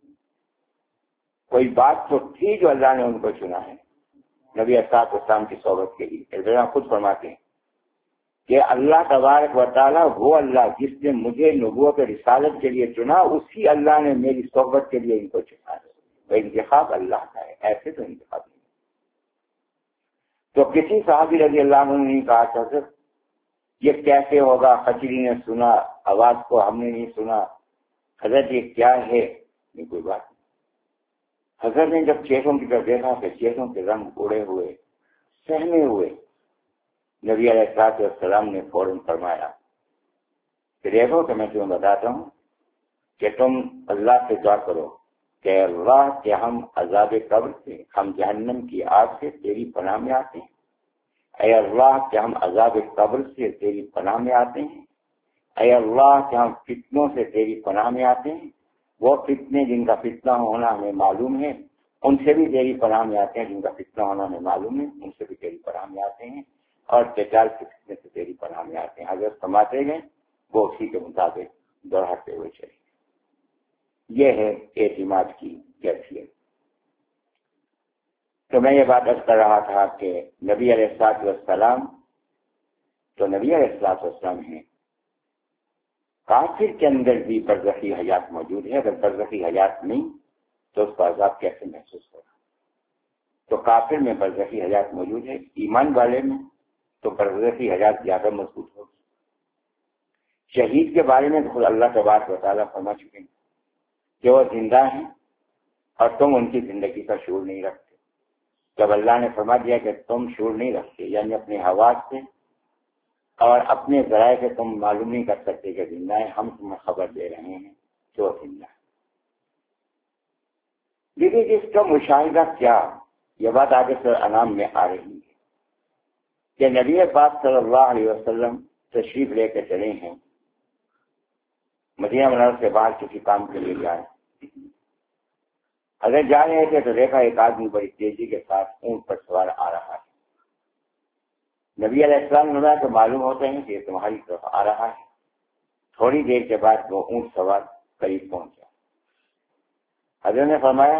A: کوئی بات تو تھی جو اللہ نے ان کو چنا ہے نبی علیہ السلام کی صحبت کے لیے۔ خود فرماتے ہیں کہ اللہ تبارک و تعالیٰ وہ اللہ جس نے مجھے نبوت رسالت کے لیے چنا، اسی اللہ نے میری صحبت کے لیے ان کو چنا ہے۔ وہ انتخاب اللہ کا ہے، ایسے تو انتخاب نہیں۔ تو کسی صحابی رضی اللہ عنہ نے کہا تھا سر یہ کیسے ہوگا، خچری نے سنا آواز کو، ہم نے نہیں سنا، حضرت یہ کیا ہے؟ نہیں کوئی بات نہیں۔ حضرت نے جب چہروں کی طرف دیکھا کہ چہروں کے رنگ اڑے ہوئے، سہمے ہوئے، نبی علیہ السلام نے فوراً فرمایا کہ دیکھو کہ میں تمہیں بتاتا ہوں کہ تم اللہ سے دعا کرو کہ اللہ کہ ہم عذاب قبر سے، ہم جہنم کی آگ سے تیری پناہ میں آتے ہیں۔ اے اللہ کہ ہم عذاب قبر سے تیری پناہ میں آتے ہیں۔ اے اللہ کہ ہم فتنوں سے تیری پناہ میں آتے ہیں، وہ فتنے جن کا فتنہ ہونا ہمیں معلوم ہے ان سے بھی تیری پناہ میں آتے ہیں، جن کا فتنہ ہونا ہمیں معلوم ہے ان سے بھی تیری پناہ میں آتے ہیں، اور دجال کے فتنے سے تیری پناہ میں آتے ہیں۔ حضرت فرماتے گئے، وہ اسی کے مطابق دوہراتے ہوئے چلے۔ یہ ہے اعتماد کی کیفیت۔ تو میں یہ بات عرض کر رہا تھا کہ نبی علیہ الصلوۃ والسلام تو نبی علیہ الصلوۃ والسلام ہیں، کافر کے اندر بھی برزخی حیات موجود ہے۔ اگر برزخی حیات نہیں تو اس کا عذاب کیسے محسوس ہوگا؟ تو کافر میں برزخی حیات موجود ہے، ایمان والے میں تو برزخی حیات زیادہ مضبوط ہوگی۔ شہید کے بارے میں خود اللہ تبارک و تعالیٰ فرما چکے ہیں کہ وہ زندہ ہیں اور تم ان کی زندگی کا شعور نہیں رکھتے۔ جب اللہ نے فرما دیا کہ تم شعور نہیں رکھتے، یعنی اپنے حواس سے اور اپنے ذرائع سے تم معلوم نہیں کر سکتے کہ زندہ ہے، ہم تمہیں خبر دے رہے ہیں کہ وہ زندہ ہے۔ لیکن اس کا مشاہدہ کیا، یہ بات آگے سے انعام میں آ رہی ہے کہ نبی پاک صلی اللہ علیہ وسلم تشریف لے کے چلے ہیں، مدینہ منورہ سے باہر کسی کام کے لیے جائے۔ اگر جا رہے تھے تو دیکھا ایک آدمی بڑی تیزی کے ساتھ اونٹ پر سوار آ رہا ہے۔ نبی علیہ السلام نے تو معلوم ہوتے ہیں کہ یہ تمہاری طرف آ رہا ہے۔ تھوڑی دیر کے بعد وہ اونٹ سوار قریب پہنچا۔ حضرت نے فرمایا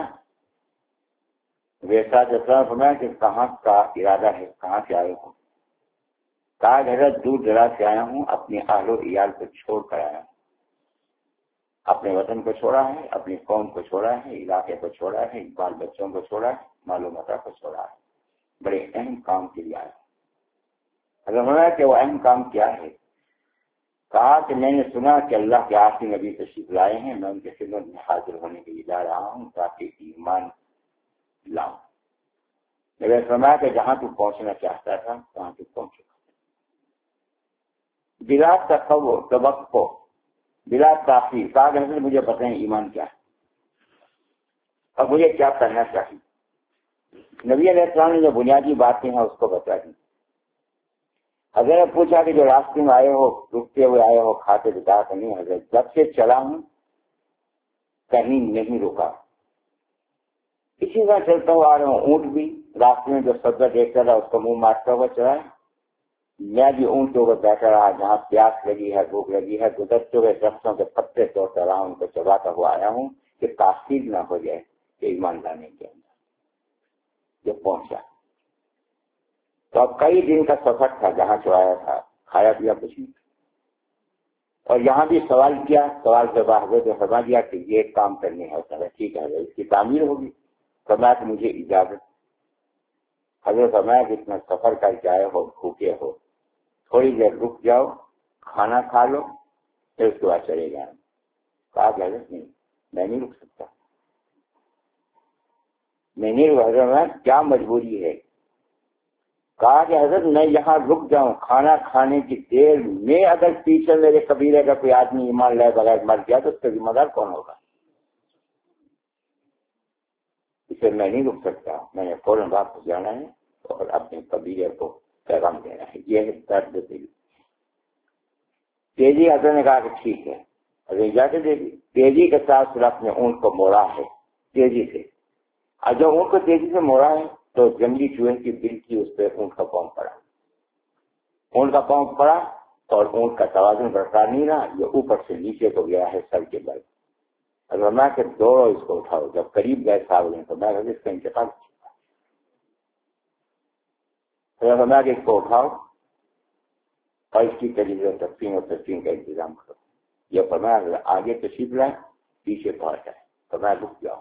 A: ویسا جیسا فرمایا کہ کہاں کا ارادہ ہے، کہاں سے آئے ہو؟ کہا حضرت دور دراز سے آیا ہوں، اپنے اہل و عیال کو چھوڑ کر آیا ہوں، اپنے وطن کو چھوڑا ہے، اپنی قوم کو چھوڑا ہے، علاقے کو چھوڑا ہے، بال بچوں کو چھوڑا ہے، مال و متا کو چھوڑا ہے، بڑے اہم کام کے لیے آیا۔ اگر ہونا کہ وہ اہم کام کیا ہے کہا کہ میں نے سنا کہ اللہ کے آخری نبی تشریف لائے ہیں، میں ان کے خدمت میں حاضر ہونے کے لیے جا رہا ہوں تاکہ ایمان لاؤں۔ میں نے فرمایا کہ جہاں تو پہنچنا چاہتا تھا وہاں تو پہنچ چکا، بلا تصور توقع بلا تاخیر۔ کہا کہ حضرت مجھے پتہ ہے ایمان کیا ہے اور مجھے کیا کرنا چاہیے۔ نبی علیہ السلام نے جو بنیادی باتیں ہیں اس کو بتا دی۔ حضرت نے پوچھا کہ جو راستے میں آئے ہو رکتے ہوئے آئے ہو کھاتے بتا تو نہیں؟ حضرت جب سے چلا ہوں کہیں نہیں رکا، اسی طرح چلتا ہوا آ رہا ہوں۔ اونٹ بھی راستے میں جو سبزہ دیکھتا تھا اس کو منہ مارتا ہوا چلا ہے، میں بھی اونٹ کے اوپر بیٹھا رہا، جہاں پیاس لگی ہے بھوک لگی ہے گزرتے ہوئے درختوں کے پتے توڑتا رہا، ان کو چباتا ہوا آیا ہوں کہ تاثیر نہ ہو جائے کہ ایمان لانے کے اندر جو پہنچا۔ تو اب کئی دن کا سفر تھا، جہاں سے آیا تھا کھایا پیا کچھ نہیں، اور یہاں بھی سوال کیا، سوال کے بعد حضرت نے فرما دیا کہ یہ ایک کام کرنے ہے۔ ٹھیک ہے حضرت، اس کی تعمیر ہوگی۔ فرمایا کہ مجھے اجازت۔ حضرت فرمایا کہ اتنا سفر کر کے آئے ہو بھوکے ہو، تھوڑی دیر رک جاؤ کھانا کھا لو پھر اس کے بعد چلے جائیں۔ کہا کہ حضرت نہیں، میں نہیں رک سکتا، میں نہیں رک۔ حضرت کیا مجبوری ہے؟ کہا کہ حضرت میں یہاں رک جاؤں کھانا کھانے کی دیر میں اگر پیچھے میرے قبیلے کا کوئی آدمی ایمان لائے بغیر مر گیا تو اس کا ذمہ دار کون ہوگا؟ اسے میں نہیں رک سکتا، میں نے فوراً واپس جانا ہے اور اپنے قبیلے کو پیغام دینا ہے۔ یہ ہے درد دل۔ تیزی حضرت نے کہا کہ ٹھیک ہے، حضرت اجازت دے دی۔ تیزی کے ساتھ پھر اپنے اونٹ کو موڑا ہے تیزی سے، اور جب اونٹ کو تیزی سے موڑا ہے تو جنگلی چوہے کی بل کی اس پہ اونٹ کا پاؤں پڑا، اونٹ کا پاؤں پڑا اور اونٹ کا توازن برقرار نہیں رہا، یہ اوپر سے نیچے کو گیا ہے سر کے بل۔ اگر میں کہ دوڑو اس کو اٹھاؤ، جب قریب گئے صاحب نے تو میں اس کا انتقال میں کہ اس کو اٹھاؤ اور اس کی طریقے تقسیم اور تقسیم کا انتظام کرو۔ یہ فرمایا آگے تشریف لائیں پیچھے پہنچ جائے، فرمایا رک جاؤ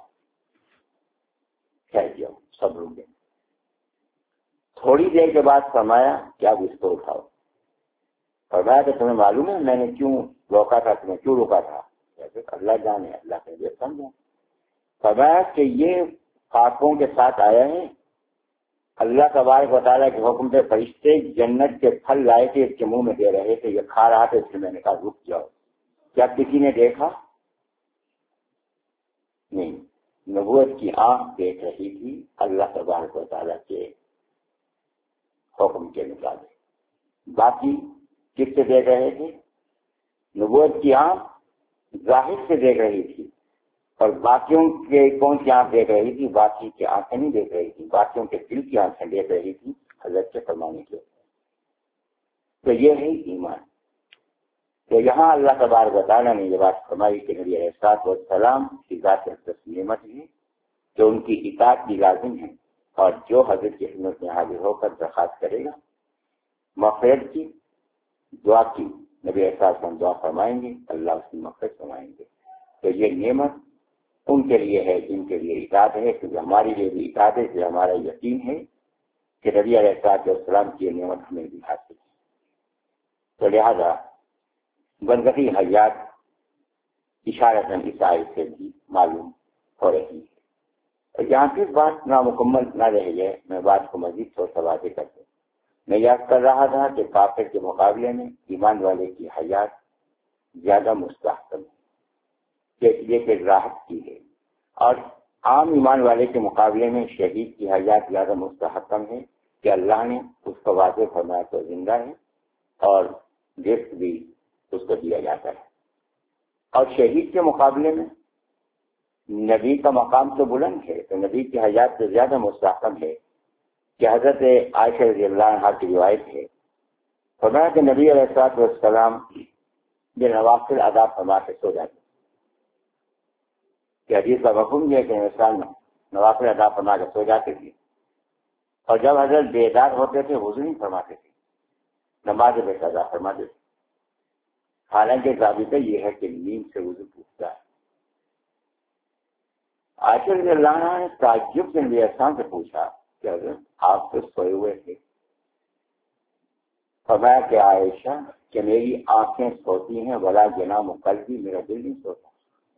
A: ٹھہر جاؤ، سب رک گئے۔ تھوڑی دیر کے بعد فرمایا کہ اب اس کو اٹھاؤ۔ فرمایا کہ تمہیں معلوم ہے میں نے کیوں روکا تھا، تمہیں کیوں روکا تھا؟ اللہ جانے، اللہ کے لیے سمجھا۔ فرمایا کہ یہ خاکوں کے ساتھ آیا ہے، اللہ تبارک و تعالیٰ کے حکم سے فرشتے جنت کے پھل لائے تھے، اس کے منہ میں دے رہے تھے، یہ کھا رہا تھا، اس لیے میں نے کہا رک جاؤ۔ کیا کسی نے دیکھا؟ نہیں، نبوت کی آنکھ دیکھ رہی تھی اللہ تبارک و تعالیٰ کے حکم کے مطابق۔ باقی کس سے دیکھ رہے تھے؟ نبوت کی آنکھ ظاہر سے دیکھ رہی تھی، اور باقیوں کے کون سی آنکھ دیکھ رہی تھی؟ باقی کی آنکھیں نہیں دیکھ رہی تھی، باقیوں کے دل کی آنکھیں دیکھ رہی تھی حضرت کے فرمانے کے۔ تو یہ ہے ایمان۔ تو یہاں اللہ تبارک و تعالیٰ نے یہ بات فرمائی کہ نبی علیہ الصلوۃ والسلام کی ذات اقدس نعمت ہے کہ ان کی اطاعت بھی لازم ہے، اور جو حضرت کی خدمت میں حاضر ہو کر درخواست کرے گا مغفرت کی دعا کی، نبی علیہ السلام دعا فرمائیں گے، اللہ اس کی مغفرت فرمائیں گے۔ تو یہ نعمت ان کے لیے ہے جن کے لیے اطاعت ہے، کیونکہ ہمارے لیے بھی اطاعت ہے، کہ ہمارا یقین ہے کہ نبی علیہ الصلوۃ والسلام کی نعمت ہمیں بھی حاصل ہے۔ تو لہذا برزخی حیات اشارتاً اس آیت سے بھی معلوم ہو رہی ہے۔ اور یہاں کی بات نامکمل نہ رہ جائے، میں بات کو مزید تھوڑا سا واضح کر دوں۔ میں یاد کر رہا تھا کہ کافر کے مقابلے میں ایمان والے کی حیات زیادہ مستحکم ہے، کہ یہ کہ راحت کی ہے، اور عام ایمان والے کے مقابلے میں شہید کی حیات زیادہ مستحکم ہے کہ اللہ نے اس کو واضح فرمایا تو زندہ ہے اور رزق بھی اس کو دیا جاتا ہے۔ اور شہید کے مقابلے میں نبی کا مقام تو بلند ہے، تو نبی کی حیات سے زیادہ مستحکم ہے کہ حضرت عائشہ رضی اللہ عنہا کی روایت ہے، فرمایا کہ نبی علیہ الصلوۃ والسلام یہ نوافل ادا فرما کے سو جاتے، کہ حدیث کا مفہوم یہ ہے کہ انسان نوافل ادا فرما کے سو جاتے تھے، اور جب حضرت بیدار ہوتے تھے وضو نہیں فرماتے تھے، نماز بے ادا فرماتے تھے۔ حالانکہ ضابطہ یہ ہے کہ نیند سے وضو ٹوٹتا ہے۔ عائشہ رضی اللہ عنہا نے تعجب سے نبی اسلام سے پوچھا کہ حضرت آپ تو سوئے ہوئے تھے، فرمایا کہ عائشہ کہ میری آنکھیں سوتی ہیں ولا جنام قلبی، میرا دل نہیں سوتا.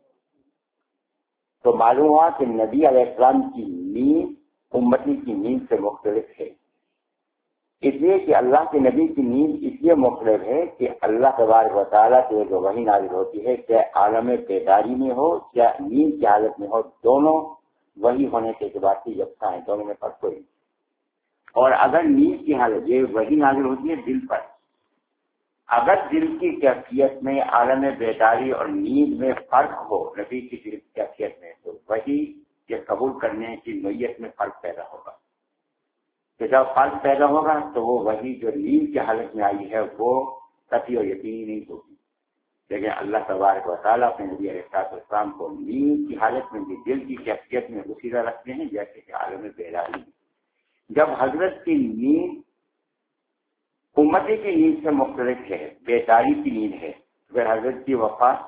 A: تو معلوم ہوا کہ نبی علیہ السلام کی نیند امتی کی نیند سے مختلف ہے، اس لیے کہ اللہ کے نبی کی نیند اس لیے مختلف ہے کہ اللہ تبارک و تعالیٰ سے جو وحی نازل ہوتی ہے چاہے عالم بیداری میں ہو یا نیند کی حالت میں ہو، دونوں وحی ہونے کے اعتبار سے یکساں ہیں، دونوں میں فرق کوئی نہیں. اور اگر نیند کی حالت یہ وحی نازل ہوتی ہے دل پر، اگر دل کی کیفیت میں عالم بیداری اور نیند میں فرق ہو نبی کی دل کی کیفیت میں، تو وحی کے قبول کرنے کی نوعیت میں فرق پیدا ہوگا. کہ جب فرق پیدا ہوگا تو وہ وحی جو نیند کی حالت میں آئی ہے وہ قطعی اور یقینی نہیں ہوگی. لیکن اللہ تبارک و تعالیٰ اپنے نبی علیہ السلام کو نیند کی حالت میں بھی دل کی کیفیت میں اسی طرح رکھتے ہیں جیسے کہ عالم بیداری میں. جب حضرت کی نیند امتی کی نیند سے مختلف ہے، بیداری کی نیند ہے، پھر حضرت کی وفات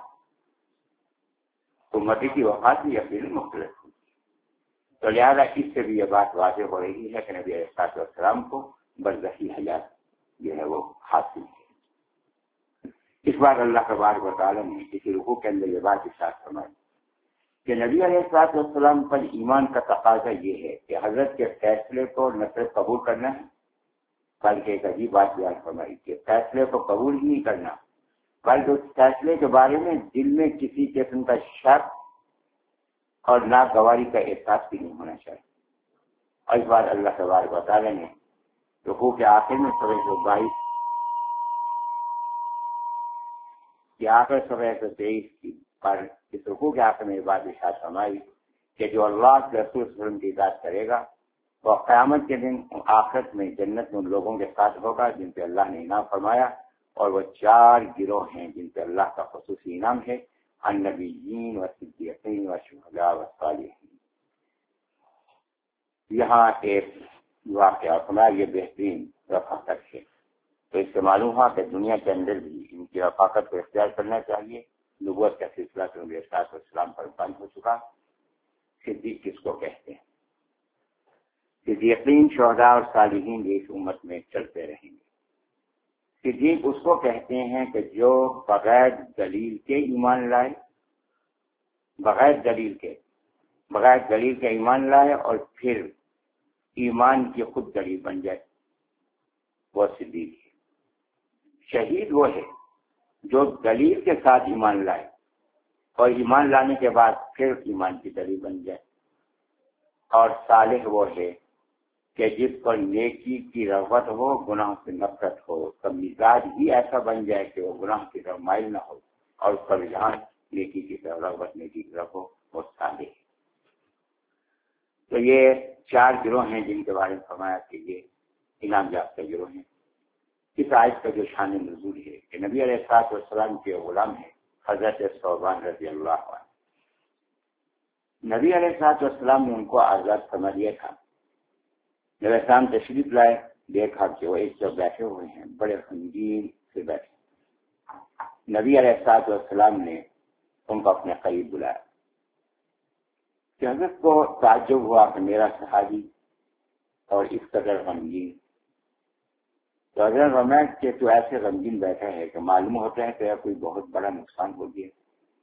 A: امتی کی وفات بھی یقیناً مختلف ہوگی. تو لہٰذا اس سے بھی یہ بات واضح ہو رہی ہے کہ نبی علیہ السلام کو برزخی حیات جو ہے وہ حاصل ہے. اس بار اللہ تبارک و تعالیٰ نے کسی رکوع کے اندر یہ بات ارشاد فرمائی کہ نبی علیہ السلام پر ایمان کا تقاضا یہ ہے کہ حضرت کے فیصلے کو نہ صرف قبول کرنا ہے بلکہ ایک عجیب بات بیان فرمائی کہ فیصلے کو قبول ہی نہیں کرنا بلکہ اس فیصلے کے بارے میں دل میں کسی قسم کا شک اور ناگواری کا احساس بھی نہیں ہونا چاہیے. اور اس بار اللہ تبارک و تعالیٰ نے رکوع کے آخر میں سورہ سو بائیس کی آخر سورہ سو تیئیس کی پر اس رکوع کے آخر میں یہ بات ارشاد فرمائی کہ جو اللہ کے رسول صلی اللہ علیہ وسلم کی اطاعت کرے گا وہ قیامت کے دن آخرت میں جنت میں ان لوگوں کے ساتھ ہوگا جن پہ اللہ نے انعام فرمایا، اور وہ چار گروہ ہیں جن پہ اللہ کا خصوصی انعام ہے، النبیین و صدیقین و شہداء و صالحین. یہاں ایک واقعہ فرمایا یہ بہترین رفاقت ہے. تو اس سے معلوم ہوا کہ دنیا کے اندر بھی ان کی رفاقت کو اختیار کرنا چاہیے. نبوت کا سلسلہ تو نبی علیہ السلام پر بند ہو چکا. صدیق کس کو کہتے ہیں؟ صدیقین، شہداء اور صالحین اس امت میں چلتے رہیں گے. صدیق اس کو کہتے ہیں کہ جو بغیر دلیل کے ایمان لائے، بغیر دلیل کے بغیر دلیل کے ایمان لائے اور پھر ایمان کی خود دلیل بن جائے، وہ صدیق ہے. شہید وہ ہے جو دلیل کے ساتھ ایمان لائے اور ایمان لانے کے بعد پھر ایمان کی دلیل بن جائے. اور صالح وہ ہے کہ جس پر نیکی کی رغبت ہو، گناہ سے نفرت ہو، اس کا مزاج ہی ایسا بن جائے کہ وہ گناہ کی طرف مائل نہ ہو اور اس کا رجحان نیکی کی طرف رغبت نیکی کی طرف ہو، وہ صالح ہے. تو یہ چار گروہ ہیں جن کے بارے میں فرمایا کہ یہ انعام یافتہ گروہ ہیں. اس آیت کا جو شان نزول ہے کہ نبی علیہ الصلوۃ والسلام کے غلام ہیں حضرت ثوبان رضی اللہ عنہ. نبی علیہ الصلوۃ والسلام نے ان کو آزاد فرما دیا تھا. نبی السلام تشریف لائے، دیکھا کہ وہ ایک جگہ بیٹھے ہوئے ہیں، بڑے غمگین سے بیٹھے. نبی علیہ الصلوۃ والسلام نے ان کو اپنے قریب بلایا کہ حضرت کو تعجب ہوا کہ میرا صحابی اور اس قدر غمگین. تو حضرت فرمایا کہ تو ایسے غمگین بیٹھا ہے کہ معلوم ہوتا ہے کہ کوئی بہت بڑا نقصان ہو گیا.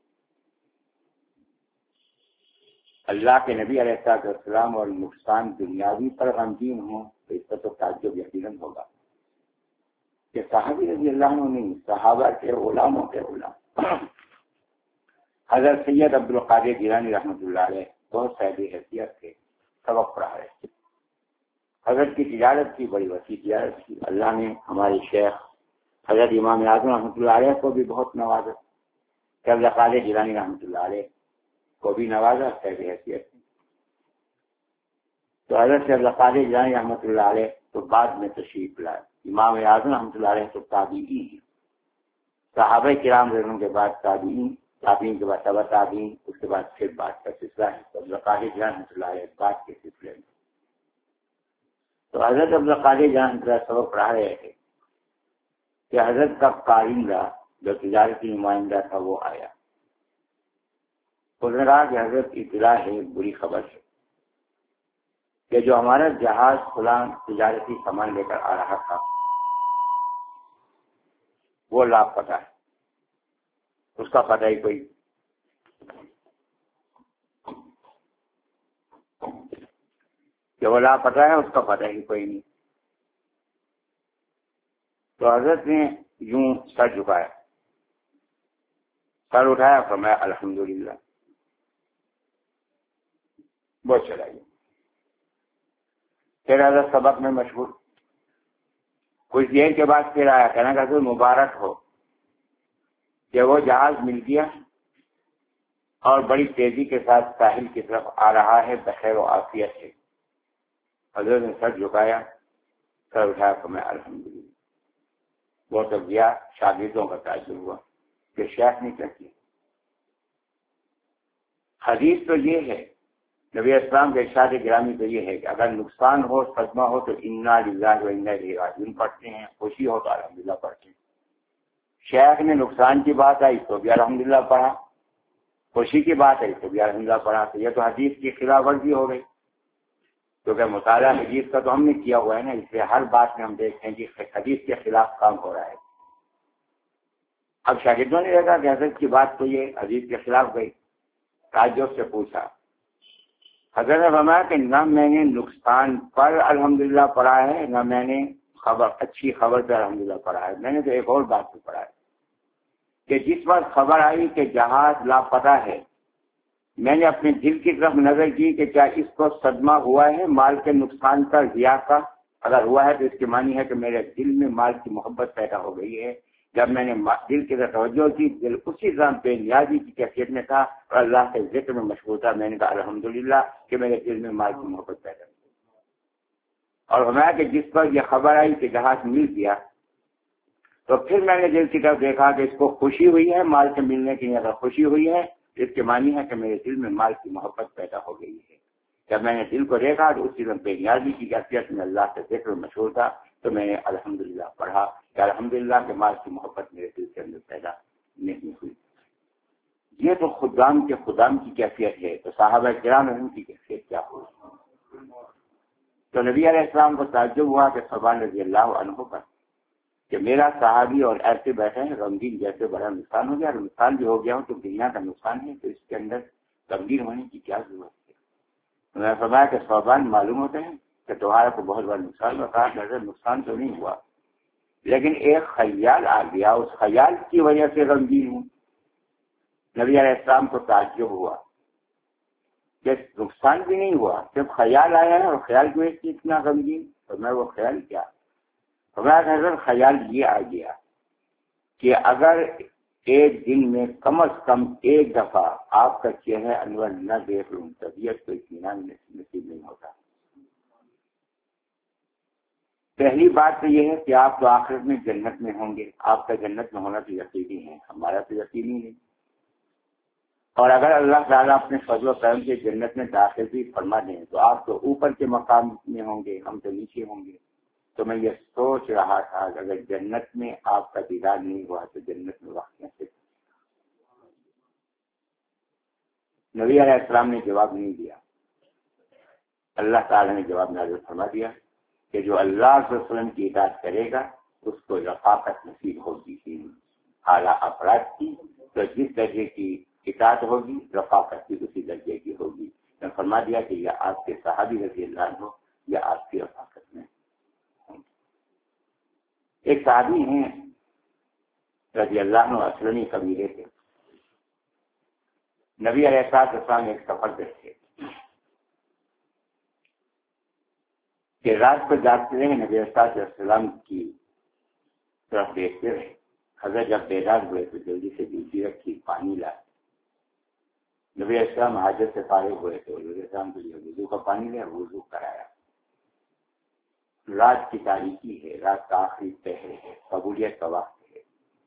A: اللہ کے نبی علیہ الصلوۃ والسلام اور نقصان دنیاوی پر غمگین ہوں تو اس کا تو تعجب یقیناً ہوگا کہ صحابی رضی اللہ عنہ نہیں، صحابہ کے غلاموں کے غلام حضرت سید عبد القادر جیلانی رحمۃ اللہ علیہ بہت صاحب حیثیت تھے، سبق پڑھا رہے تھے. حضرت کی تجارت کی بڑی وسیع تجارت کی. اللہ نے ہمارے شیخ حضرت امام اعظم رحمۃ اللہ علیہ کو بھی بہت نوازا، کہ عبد القادر جیلانی رحمۃ اللہ علیہ کو بھی نوازا صاحب حیثیت. تو حضرت سے عبد القادر جیلانی رحمۃ اللہ علیہ تو بعد میں تشریف لائے. امام اعظم رحمۃ اللہ علیہ تو تابعی ہیں، صحابہ کرام رضوان کے بعد تابعین، تابعین کے بعد تبع تابعین، اس کے بعد پھر بات کا سلسلہ ہے. تو عبد القادر جیلانی رحمۃ اللہ علیہ بات کے سلسلے میں تو حضرت عبد القادر جیلانی رحمۃ اللہ سبق پڑھا رہے تھے کہ حضرت کا کارندہ جو تجارتی نمائندہ تھا وہ آیا. اس نے کہا کہ حضرت اطلاع ہے، بری خبر ہے کہ جو ہمارا جہاز فلاں تجارتی سامان لے کر آ رہا تھا وہ لاپتہ ہے، اس کا پتہ ہی کوئی کہ وہ لاپتہ ہے، اس کا پتہ ہی کوئی نہیں۔ تو حضرت نے یوں سر جھکایا، سر اٹھایا، فرمایا الحمدللہ، وہ چلا گیا۔ پھر حضرت سبق میں مشغول، کچھ دیر کے بعد پھر آیا، کہنا کہ حضرت مبارک ہو کہ وہ جہاز مل گیا اور بڑی تیزی کے ساتھ ساحل کی طرف آ رہا ہے بخیر و عافیت سے۔ حضرت نے سر جھکایا، سر اٹھایا، فرمایا الحمدللہ۔ وہ تو گیا، شاگردوں کا تعجب ہوا کہ شیخ نے کیا کیا۔ حدیث تو یہ ہے، نبی اسلام کے ارشاد گرامی تو یہ ہے کہ اگر نقصان ہو، صدمہ ہو تو انا للہ و انا الیہ راجعون پڑھتے ہیں، خوشی ہو تو الحمدللہ پڑھتے ہیں۔ شیخ نے نقصان کی بات آئی تو بھی الحمدللہ پڑھا، خوشی کی بات آئی تو بھی الحمدللہ پڑھا، تو یہ تو حدیث کی خلاف ورزی ہو گئی، کیونکہ مطالعہ حدیث کا تو ہم نے کیا ہوا ہے نا، اس لیے ہر بات میں ہم دیکھتے ہیں کہ حدیث کے خلاف کام ہو رہا ہے۔ اب شاگردوں نے دیکھا کہ حضرت کی بات تو یہ حدیث کے خلاف گئی، تعجب سے پوچھا، حضرت نے فرمایا کہ نہ میں نے نقصان پر الحمدللہ پڑھا ہے، نہ میں نے خبر اچھی خبر پہ الحمدللہ پڑھا ہے، میں نے تو ایک اور بات پہ پڑھا ہے کہ جس وقت خبر آئی کہ جہاز لاپتہ ہے، میں نے اپنے دل کی طرف نظر کی کہ کیا اس کو صدمہ ہوا ہے مال کے نقصان کا، ضیاع کا، اگر ہوا ہے تو اس کی معنی ہے کہ میرے دل میں مال کی محبت پیدا ہو گئی ہے۔ جب میں نے دل کی طرف توجہ کی، دل اسی طرح بے نیازی کی کیفیت میں تھا اور اللہ کے ذکر میں مشغول تھا، میں نے کہا الحمدللہ کہ میرے دل میں مال کی محبت پیدا ہوئی۔ اور فرمایا کہ جس پر یہ خبر آئی کہ جہاز مل گیا تو پھر میں نے دل کی طرف دیکھا کہ اس کو خوشی ہوئی ہے مال کے ملنے کی، اگر خوشی ہوئی ہے اس کے معنی ہے کہ میرے دل میں مال کی محبت پیدا ہو گئی ہے۔ جب میں نے دل کو دیکھا تو اسی طرح بے نیازی کی کیفیت میں اللہ کے ذکر میں مشغول تھا، تو میں نے الحمدللہ پڑھا کہ الحمدللہ کہ مال کی محبت میرے دل کے اندر پیدا نہیں ہوئی۔ یہ تو خدام کے خدام کی کیفیت ہے، تو صحابہ کرام ان کی کیفیت کیا ہوئی؟ تو نبی علیہ السلام کو تعجب ہوا کہ صوبان رضی اللہ عنہ پر کہ میرا صحابی اور ایسے بیٹھے ہیں غمگین، جیسے بڑا نقصان ہو گیا، اور نقصان بھی ہو گیا ہو تو دنیا کا نقصان ہے، تو اس کے اندر غمگین ہونے کی کیا ضرورت ہے؟ میں نے فرمایا کہ صوبان معلوم ہوتے ہیں کہ تمہارا کو بہت بڑا نقصان ہوا، کہا نظر نقصان تو نہیں ہوا لیکن ایک خیال آ گیا، اس خیال کی وجہ سے غمگین ہوں۔ نبی علیہ السلام کو تعجب ہوا کہ نقصان بھی نہیں ہوا، صرف خیال آیا ہے اور خیال کی وجہ سے اتنا غمگین، تو میں وہ خیال کیا؟ ہمارا نظر خیال یہ آ گیا کہ اگر ایک دن میں کم از کم ایک دفعہ آپ کا چہرہ انور نہ دیکھ لوں، طبیعت کو اطمینان نصیب نہیں ہوتا۔ پہلی بات تو یہ ہے کہ آپ تو آخرت میں جنت میں ہوں گے، آپ کا جنت میں ہونا تو یقینی ہے، ہمارا تو یقینی ہے، اور اگر اللہ تعالیٰ اپنے فضل و کرم سے جنت میں داخل بھی فرما دیں تو آپ تو اوپر کے مقام میں ہوں گے، ہم تو نیچے ہوں گے۔ تو میں یہ سوچ رہا تھا کہ اگر جنت میں آپ کا دیدار نہیں ہوا تو جنت میں وقت کیسے؟ نبی علیہ السلام نے جواب نہیں دیا، اللہ تعالیٰ نے جواب نازل فرما دیا کہ جو اللہ صلی اللہ علیہ وسلم کی اطاعت کرے گا اس کو رفاقت نصیب ہوگی، اعلیٰ افراد کی تو جس درجے کی اطاعت ہوگی رفاقت بھی اسی درجے کی ہوگی۔ میں فرما دیا کہ یہ آپ کے صحابی رضی اللہ عنہ یا آپ کی رفاقت میں۔ ایک صحابی ہیں رضی اللہ عنہ، اسلمی قبیلے کے، نبی علیہ السلام ایک سفر پہ تھے کہ رات کو جاگتے رہے، نبی علیہ السلام کی طرف دیکھتے رہے۔ حضرت جب بیدار ہوئے تو جلدی سے ڈیوٹی رکھی، پانی لائے۔ نبی علیہ السلام حاجت سے فارغ ہوئے تو نبی علیہ السلام کے لیے وضو کا پانی لیا، وضو کرایا۔ رات کی تاریکی ہے، رات کا آخری پہر ہے، قبولیت کا وقت ہے۔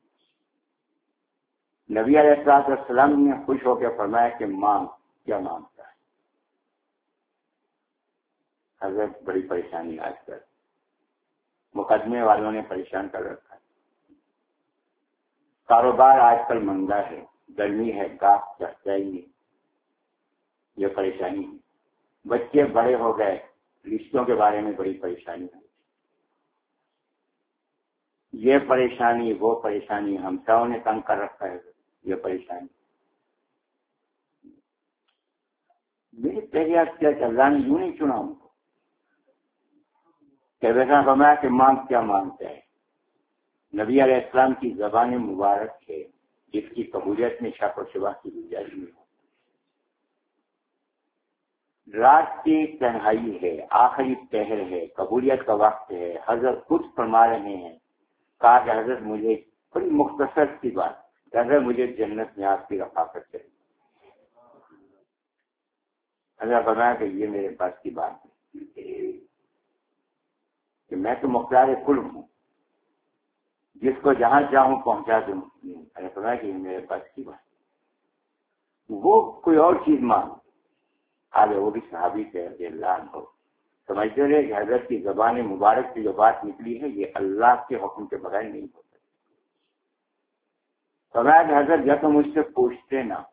A: نبی علیہ السلام نے خوش ہو کے فرمایا کہ مانگ، کیا مانگتا ہے؟ حضرت بڑی پریشانی آج کل مقدمے والوں نے پریشان کر رکھا ہے، کاروبار آج کل مہنگا ہے، گرمی ہے، گاہ چڑھتا ہی نہیں، یہ پریشانی ہے۔ بچے بڑے ہو گئے، رشتوں کے بارے میں بڑی پریشانی ہے۔ یہ پریشانی وہ پریشانی ہم سب نے تنگ کر رکھا ہے. یہ پریشانی میری پہلے کیا اللہ نے یوں نہیں چنا ہم کو کہ ویسا فرمایا کہ مانگ کیا مانگتا ہے. نبی علیہ السلام کی زبان مبارک ہے جس کی قبولیت میں شک و شبہ کی گنجائش نہیں ہو. رات کی تنہائی ہے، آخری پہر ہے، قبولیت کا وقت ہے. حضرت خود فرما رہے ہیں کہا کہ حضرت مجھے بڑی مختصر سی بات، حضرت مجھے جنت میں آپ کی رفاقت چاہیے. حضرت فرمایا کہ یہ میرے پاس کی بات ہے کہ میں تو مختار کل ہوں، جس کو جہاں چاہوں پہنچا دوں. حضرت فرمایا کہ یہ میرے پاس کی بات. وہ کوئی اور چیز مانگ آگے، وہ بھی صحابی سے رضی اللہ عنہ سمجھتے رہے کہ حضرت کی زبان مبارک سے جو بات نکلی ہے یہ اللہ کے حکم کے بغیر نہیں ہو سکتی. فرمایا کہ حضرت جب تو مجھ سے پوچھتے نا،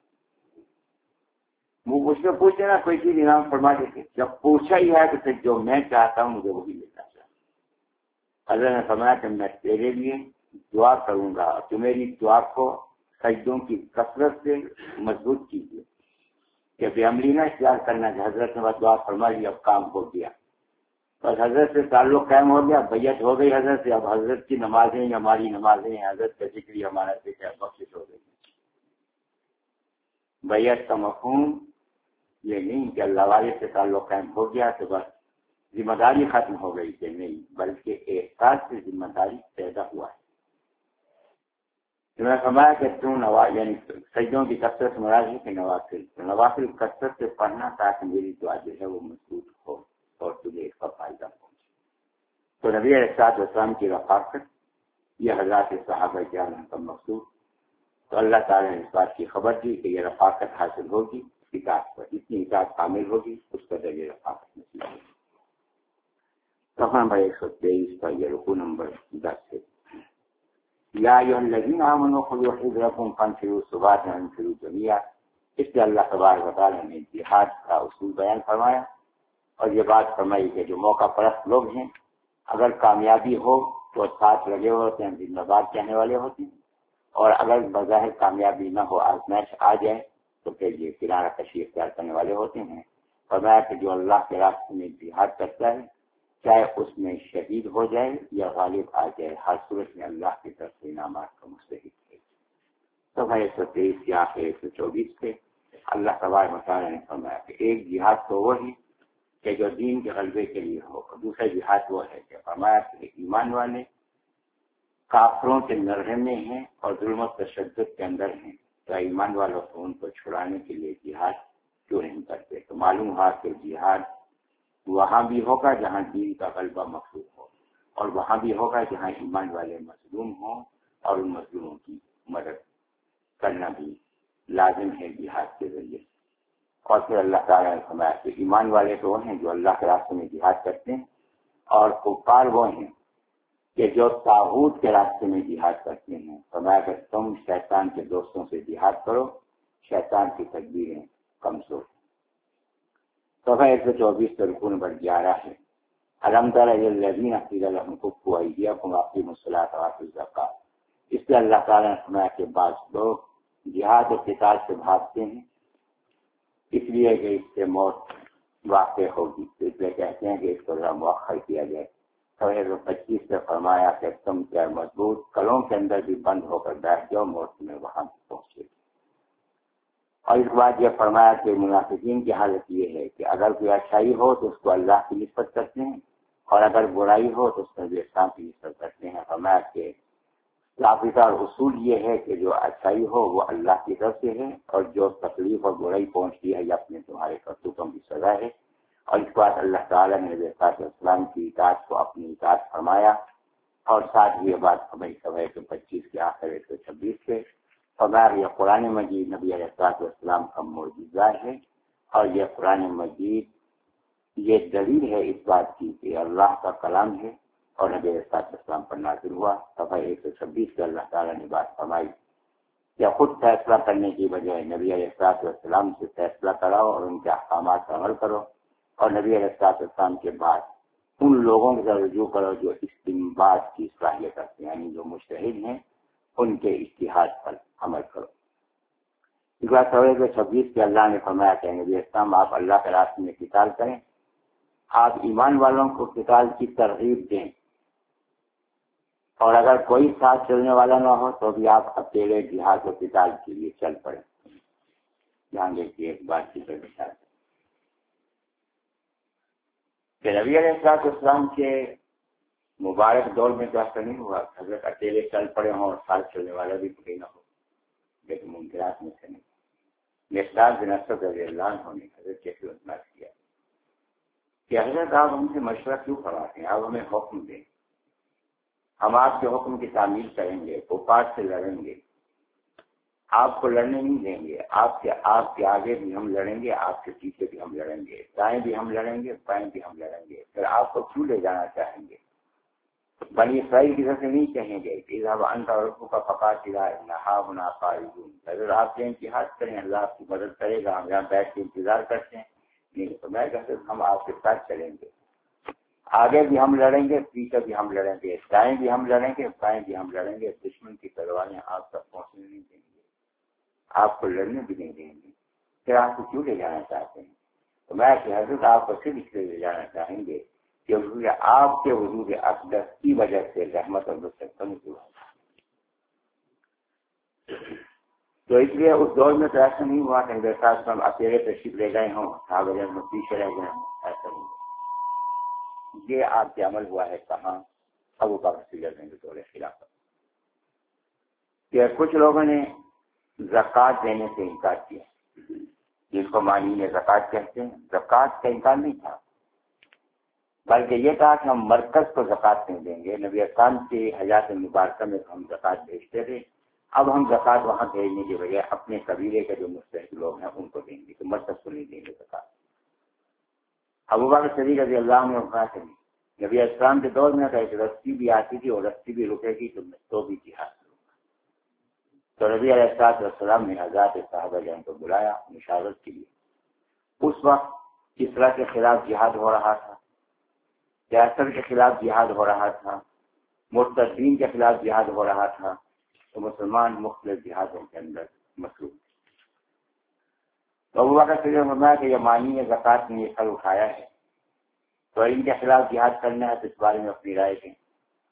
A: مجھ سے پوچھتے نا کوئی چیز انعام فرما دیتے، جب پوچھا ہی ہے تو پھر جو میں چاہتا ہوں مجھے وہی لیتا چاہتا. حضرت نے فرمایا کہ میں تیرے لیے دعا کروں گا، تو میری دعا کو سجدوں کی کثرت سے مضبوط کیجیے کہ بے عملی نہ اختیار کرنا کہ حضرت نے بس دعا فرما لی اب کام ہو گیا، بس حضرت سے تعلق قائم ہو گیا، بیعت ہو گئی حضرت سے، اب حضرت کی نمازیں ہماری نمازیں ہیں، حضرت کا ذکر ہمارا ذکر ہے، بخشش ہو گئی. بیعت کا مفہوم یہ نہیں کہ اللہ والے سے تعلق قائم ہو گیا تو بس ذمہ داری ختم ہو گئی، کہ نہیں، بلکہ احساس سے ذمہ داری پیدا ہوا ہے. میں فرمایا کہ تم نواز یعنی سجدوں کی کثرت مراد ہے کہ نوافل نوافل کثرت سے پڑھنا تاکہ میری دعا جو ہے وہ مضبوط ہو اور تجھے اس کا فائدہ پہنچے. تو نبی علیہ السلام کی رفاقت یہ حضرات صحابہ کرام کا مقصود. تو اللہ تعالیٰ نے اس بات کی خبر دی کہ یہ رفاقت حاصل ہوگی اطاعت پر، اتنی اطاعت کامل ہوگی اس کا ذریعے رفاقت نصیب ہوگی. صفحہ نمبر ایک سو تیئیس پر یہ رکوع نمبر دس ہے. یا ایھا الذین آمنوا خذوا حذرکم فانفروا ثبات وانفروا جمیعا. اس سے اللہ تبارک و تعالیٰ نے جہاد کا اصول بیان فرمایا اور یہ بات فرمائی کہ جو موقع پرست لوگ ہیں اگر کامیابی ہو تو ساتھ لگے ہوئے ہوتے ہیں، زندہ باد کہنے والے ہوتے ہیں، اور اگر بظاہر کامیابی نہ ہو، آزمائش آ جائے تو پھر یہ کنارہ کشی اختیار کرنے والے ہوتے ہیں. فرمایا کہ جو اللہ کے راستے میں جہاد کرتا ہے چاہے اس میں شہید ہو جائے یا غالب آ جائے، ہر صورت میں اللہ کی طرف سے انعامات کا مستحق ہے. تو ایک سو تیئیس یا ایک سو چوبیس پہ اللہ تبارک و تعالیٰ نے فرمایا کہ ایک جہاد تو وہ ہے کہ جو دین کے غلبے کے لیے ہو، اور دوسرا جہاد وہ ہے کہ فرمایا کہ ایمان والے کافروں کے نرغے میں ہیں اور ظلم و تشدد کے اندر ہیں، تو ایمان والوں کو ان کو چھڑانے کے لیے جہاد کیوں نہیں کرتے. تو معلوم ہوا کہ جہاد وہاں بھی ہوگا جہاں دین کا غلبہ مقصود ہو، اور وہاں بھی ہوگا جہاں ایمان والے مظلوم ہوں اور ان مظلوموں کی مدد کرنا بھی لازم ہے جہاد کے ذریعے. اور پھر اللہ تعالیٰ نے فرمایا کہ ایمان والے تو وہ ہیں جو اللہ کے راستے میں جہاد کرتے ہیں، اور کفار وہ ہیں کہ جو طاغوت کے راستے میں جہاد کرتے ہیں. فرمایا کہ تم شیطان کے دوستوں سے جہاد کرو، شیطان کی تدبیریں کمزور. صفحہ ایک سو چوبیس کا رکوع نمبر گیارہ ہے. الم تر الی الذین قیل لهم کفوا ایدیکم واقیموا الصلاۃ وآتوا الزکاۃ. اس سے اللہ تعالیٰ نے فرمایا کہ بعض لوگ جہاد و قتال سے بھاگتے ہیں اس لیے کہ اس سے موت واقع ہوگی، اس لیے کہتے ہیں کہ اس کو ذرا مؤخر کیا جائے. تو ایک سو پچیس سے فرمایا کہ تم کیا مضبوط کلوں کے اندر بھی بند ہو کر بیٹھ جاؤ، موت میں وہاں پہنچے. اور اس بات یہ فرمایا کہ منافقین کی حالت یہ ہے کہ اگر کوئی اچھائی ہو تو اس کو اللہ کی نسبت کرتے ہیں، اور اگر برائی ہو تو اس کو اسلام کی نسبت کرتے ہیں. فرمایا کہ ضابطہ اور اصول یہ ہے کہ جو اچھائی ہو وہ اللہ کی طرف سے ہے، اور جو تکلیف اور برائی پہنچتی ہے یا اپنے تمہارے کرتوتوں کی سزا ہے. اور اس بات اللہ تعالیٰ نے نبی صلی اسلام کی اطاعت کو اپنی اطاعت فرمایا، اور ساتھ یہ بات فرمائی سوائے کے پچیس کے آخر ایک سو چھبیس کے. فرمایا یہ قرآن مجید نبی علیہ السلام کا معجزہ ہے، اور یہ قرآن مجید یہ دلیل ہے اس بات کی کہ اللہ کا کلام ہے اور نبی علیہ السلام پر نازل ہوا. صفحہ ایک سو چھبیس سے اللہ تعالیٰ نے بات فرمائی کہ خود فیصلہ کرنے کی بجائے نبی علیہ السلام سے فیصلہ کراؤ اور ان کے احکامات پر عمل کرو، اور نبی علیہ السلام کے بعد ان لوگوں کی طرف رجوع کرو جو استنباط کی صلاحیت رکھتے ہیں، یعنی جو مجتہد ہیں ان کے اجتہاد پر عمل کرو۔ اس بات سو چھبیس کے اللہ نے فرمایا کہ نبی اسلام آپ اللہ کے راستے میں قتال کریں، آپ ایمان والوں کو قتال کی ترغیب دیں، اور اگر کوئی ساتھ چلنے والا نہ ہو تو بھی آپ اکیلے جہاد و قتال کے لیے چل پڑیں۔ دھیان دیکھیے ایک بات کی طرف کہ نبی علیہ الصلوۃ والسلام کے مبارک دور میں تو ایسا نہیں ہوا، حضرت اکیلے چل پڑے ہوں اور ساتھ چلنے والا بھی کوئی نہ ہو، لیکن ممکنات میں سے نہیں۔ مقداد بن اسود رضی اللہ عنہ نے حضرت کے خدمت میں کیا کہ حضرت آپ ہم سے مشورہ کیوں کرواتے ہیں، آپ ہمیں حکم دیں، ہم آپ کے حکم کی تعمیل کریں گے، کفار سے لڑیں گے، آپ کو لڑنے نہیں دیں گے، آپ کے آپ کے آگے بھی ہم لڑیں گے، آپ کے پیچھے بھی ہم لڑیں گے، دائیں بھی ہم لڑیں گے، بائیں بھی ہم لڑیں گے، پھر آپ کو کیوں لے جانا چاہیں گے؟ بنی اسرائیل کی طرف سے نہیں کہیں گے کہ اذهب انت وربك فقاتلا اننا هاهنا قاعدون، اگر آپ کے انتہاج کریں اللہ آپ کی مدد کرے گا، ہم یہاں بیٹھ کے انتظار کرتے ہیں، نہیں تو میں کہتا ہوں ہم آپ کے ساتھ چلیں گے، آگے بھی ہم لڑیں گے، پیچھے بھی ہم لڑیں گے، دائیں بھی ہم لڑیں گے، بائیں بھی ہم لڑیں گے، دشمن کی تلواریں آپ تک پہنچنے نہیں دیں گے، آپ کو لڑنے بھی نہیں دیں گے، پھر آپ کو کیوں لے جانا چاہتے ہیں؟ تو میں کہ حضرت آپ کو صرف اس لیے لے جانا چاہیں گے کہ حضور آپ کے وجود اقدس کی وجہ سے رحمت اور نصرت کا نزول ہوا۔ تو اس لیے اس دور میں تو ایسا نہیں ہوا کہ میرے ساتھ ہم اکیلے تشریف لے گئے ہوں، صحابہ میں پیچھے رہ گئے ہوں، ایسا نہیں۔ یہ آپ کے عمل ہوا ہے کہاں؟ ابو بکر صدیق کے دور خلافت کہ کچھ لوگوں نے زکوٰۃ دینے سے انکار کیا، جس کو معنی زکوٰۃ کہتے ہیں۔ زکوٰۃ کا انکار نہیں تھا، بلکہ یہ کہا کہ ہم مرکز کو زکوٰۃ نہیں دیں گے، نبی اسلام کی حیات مبارکہ میں ہم زکوٰۃ بھیجتے تھے، اب ہم زکوٰۃ وہاں بھیجنے کے بجائے اپنے قبیلے کے جو مستحق لوگ ہیں ان کو دیں گے، تو مرکز کو نہیں دیں گے زکوٰۃ۔ ابو بکر صدیق رضی اللہ عنہ نے کہا کہ نبی اسلام کے دور میں ایک رسی بھی آتی تھی اور رسی بھی رکے گی تو میں تو بھی جہاد کروں گا۔ تو نبی علیہ الصلوۃ والسلام نے حضرات صحابہ جان کو بلایا مشاورت کے لیے۔ اس وقت کسریٰ کے خلاف جہاد ہو رہا تھا، قیصر کے خلاف جہاد ہو رہا تھا، مرتدین کے خلاف جہاد ہو رہا تھا، تو مسلمان مختلف جہادوں کے اندر مصروف تھے۔ تو ابو بکر صدیق نے فرمایا کہ یہ مانی زکوٰۃ نے یہ سر اٹھایا ہے تو ان کے خلاف جہاد کرنا ہے، تو اس بارے میں اپنی رائے دیں۔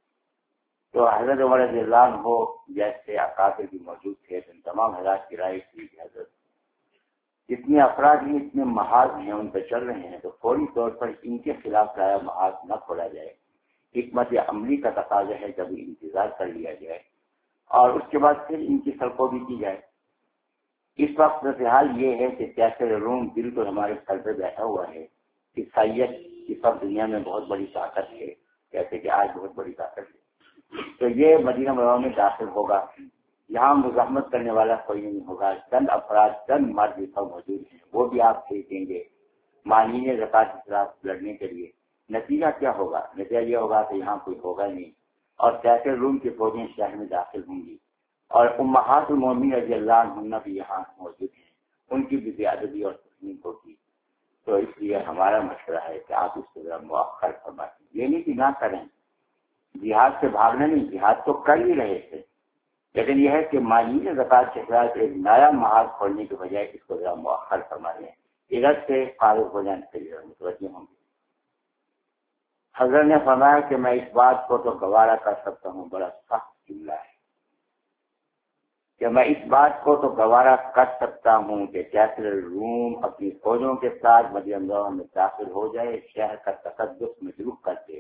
A: تو حضرت عمر رضی اللہ عنہ جیسے اکابر بھی موجود تھے، تو ان تمام حضرات کی رائے تھی کہ حضرت جتنے افراد ہیں اتنے محاذ ہیں ان پہ چل رہے ہیں، تو فوری طور پر ان کے خلاف رایا محاذ نہ کھولا جائے، حکمت عملی کا تقاضا ہے کبھی انتظار کر لیا جائے اور اس کے بعد پھر ان کی سرکوبی کی جائے۔ اس وقت صورتحال یہ ہے کہ کیسے روم بالکل ہمارے سر پہ بیٹھا ہوا ہے، عیسائیت اس وقت دنیا میں بہت بڑی طاقت ہے، کہتے کہ آج بہت بڑی طاقت ہے، تو یہ مدینہ منورہ میں داخل ہوگا، یہاں مزاحمت کرنے والا کوئی نہیں ہوگا، چند افراد چند مرد سب موجود ہیں، وہ بھی آپ بھیج دیں گے مانیے زکوٰۃ کے خلاف لڑنے کے لیے۔ نتیجہ کیا ہوگا؟ نتیجہ یہ ہوگا کہ یہاں کوئی ہوگا نہیں اور کیسے روم کی فوجیں شہر میں داخل ہوں گی، اور امہات المومنین رضی اللہ عنہن بھی یہاں موجود ہیں، ان کی بھی زیادتی اور تسلیم ہوگی۔ تو اس لیے ہمارا مشورہ ہے کہ آپ اس کو ذرا مؤخر فرمائیں، یہ نہیں کہ نہ کریں، جہاد سے بھاگنا نہیں، جہاد تو کر ہی رہے تھے، لیکن یہ ہے کہ مانیے زکوٰۃ کے خلاف ایک نیا محاذ کھولنے کے بجائے اس کو ذرا مؤخر فرما لیں، ادھر سے فارغ ہو جانے کے لیے متوجہ ہوں گے۔ حضرت نے فرمایا کہ میں اس بات کو تو گوارا کر سکتا ہوں، بڑا سخت جملہ ہے کہ میں اس بات کو تو گوارا کر سکتا ہوں کہ کیسر روم اپنی فوجوں کے ساتھ مدینہ منورہ میں داخل ہو جائے، شہر کا تقدس مجروح کر دے،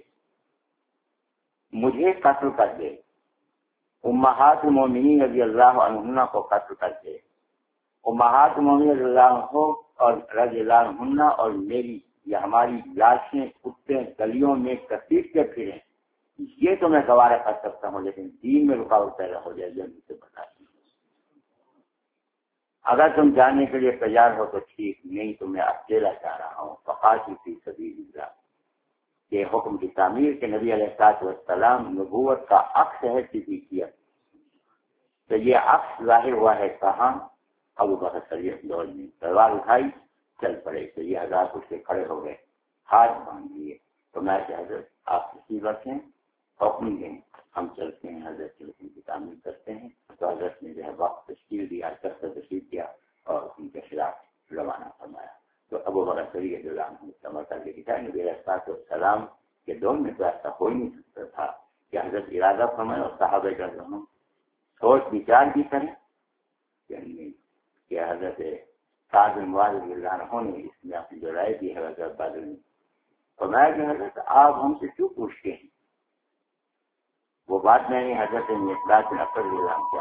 A: مجھے قتل کر دے، امہات المومنین رضی اللہ عنہن کو قتل کر دے، امہات المومنین رضی اللہ عنہ اور رضی اللہ عنہن اور میری یا ہماری لاشیں کتے گلیوں میں کسیٹتے پھریں، یہ تو میں گوارا کر سکتا ہوں، لیکن دین میں رکاوٹ پیدا ہو جائے، یہ مجھ سے بتا دیں۔ اگر تم جانے کے لیے تیار ہو تو ٹھیک، نہیں تو میں اکیلا جا رہا ہوں، فقاتل فی سبیل اللہ۔ یہ حکم کی تعمیر کے نبی علیہ الصلوۃ والسلام نبوت کا عکس ہے صدیقیت، تو یہ عکس ظاہر ہوا ہے کہاں؟ ابو بکر صدیق دور میں تلوار اٹھائی چل پڑے، تو یہ حضرات اٹھ کے کھڑے ہو گئے، ہاتھ باندھ لیے، تو میں کہ حضرت آپ کسی رکھیں حکم دیں ہم چلتے ہیں حضرت کے حکم کی تعمیل کرتے ہیں. تو حضرت نے جو ہے وقت تشکیل دیا سفر تشریف کیا اور ان کے خلاف روانہ فرمایا. تو ابو بکر صدیق رضی اللہ عنہ استعمال کر کے دکھایا نبی علیہ الصلوۃ والسلام کے دور میں تو ایسا ہو ہی نہیں سکتا تھا کہ حضرت ارادہ فرمائے اور صحابہ کرام سوچ وچار بھی کریں کہ حضرت سعد بن معاذ رضی اللہ عنہ نے اس میں اپنی جو رائے دی ہے حضرت بدر میں فرمایا کہ حضرت آپ ہم سے کیوں پوچھتے ہیں. وہ بات میں نے حضرت اطلاع بن افر رضی اللہ عنہ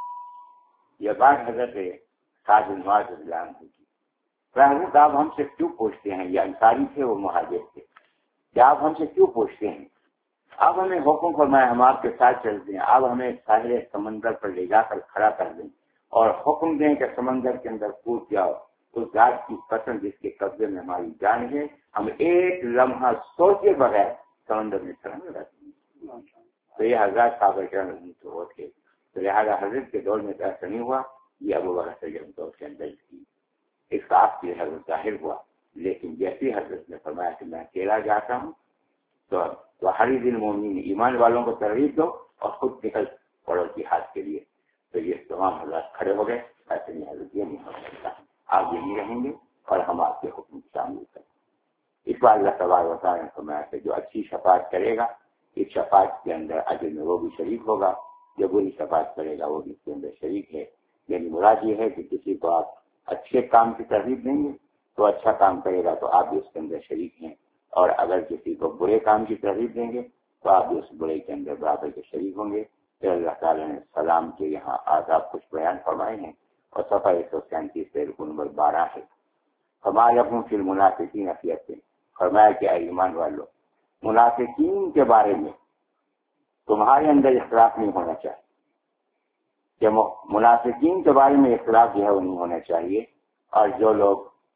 A: کی یہ بات حضرت سعد بن معاذ رضی اللہ عنہ کی. حضرت آپ ہم سے کیوں پوچھتے ہیں. یہ انصاری تھے وہ مہاجر تھے. کہ آپ ہم سے کیوں پوچھتے ہیں. آپ ہمیں حکم فرمائے ہم آپ کے ساتھ چلتے ہیں. آپ ہمیں ساحل سمندر پر لے جا کر کھڑا کر دیں اور حکم دیں کہ سمندر کے اندر کود جاؤ. اس ذات کی قسم جس کے قبضے میں ہماری جان ہے ہم ایک لمحہ سوچے بغیر سمندر میں چھلانگ لگاتے ہیں. تو یہ حضرات صحابہ کرام تو وہ تھے. تو لہٰذا حضرت کے دور میں تو ایسا نہیں ہوا. یہ ابو بکر صدیق دور کے اندر کی اس کا آپ کی حضرت ظاہر ہوا. لیکن جیسی حضرت نے فرمایا کہ میں اکیلا جاتا ہوں تو تو ہر دن مومن ایمان والوں کو ترغیب دو اور خود نکل پڑو جہاد کے لیے. تو یہ تمام حضرات کھڑے ہو گئے. ایسے نہیں حضرت یہ نہیں ہو سکتا. آپ یہی رہیں گے اور ہم آپ کے حکم شامل کریں. اس بار اللہ تبارک و تعالیٰ نے فرمایا کہ جو اچھی شفاعت کرے گا اس شفاعت کے اندر اجر میں وہ بھی شریک ہوگا. جو بری شفاعت کرے گا وہ بھی اس کے اندر شریک ہے. یعنی مراد یہ ہے کہ کسی کو آپ اچھے کام کی ترغیب دیں گے تو اچھا کام کرے گا تو آپ بھی اس کے اندر شریک ہیں. اور اگر کسی کو برے کام کی ترغیب دیں گے تو آپ بھی اس برے کے اندر برابر کے شریک ہوں گے. پھر اللہ تعالیٰ نے سلام کے یہاں آداب کچھ بیان فرمائے ہیں اور صفحہ ایک سو سینتیس سے رکن نمبر بارہ ہے. فرمایا فی المنافقین فیۃ فرمایا کہ اے ایمان والو منافقین کے بارے میں تمہارے اندر اختلاف نہیں ہونا چاہیے. کہ منافقین کے بارے میں اختلاف جو ہے وہ نہیں ہونا چاہیے. اور جو لوگ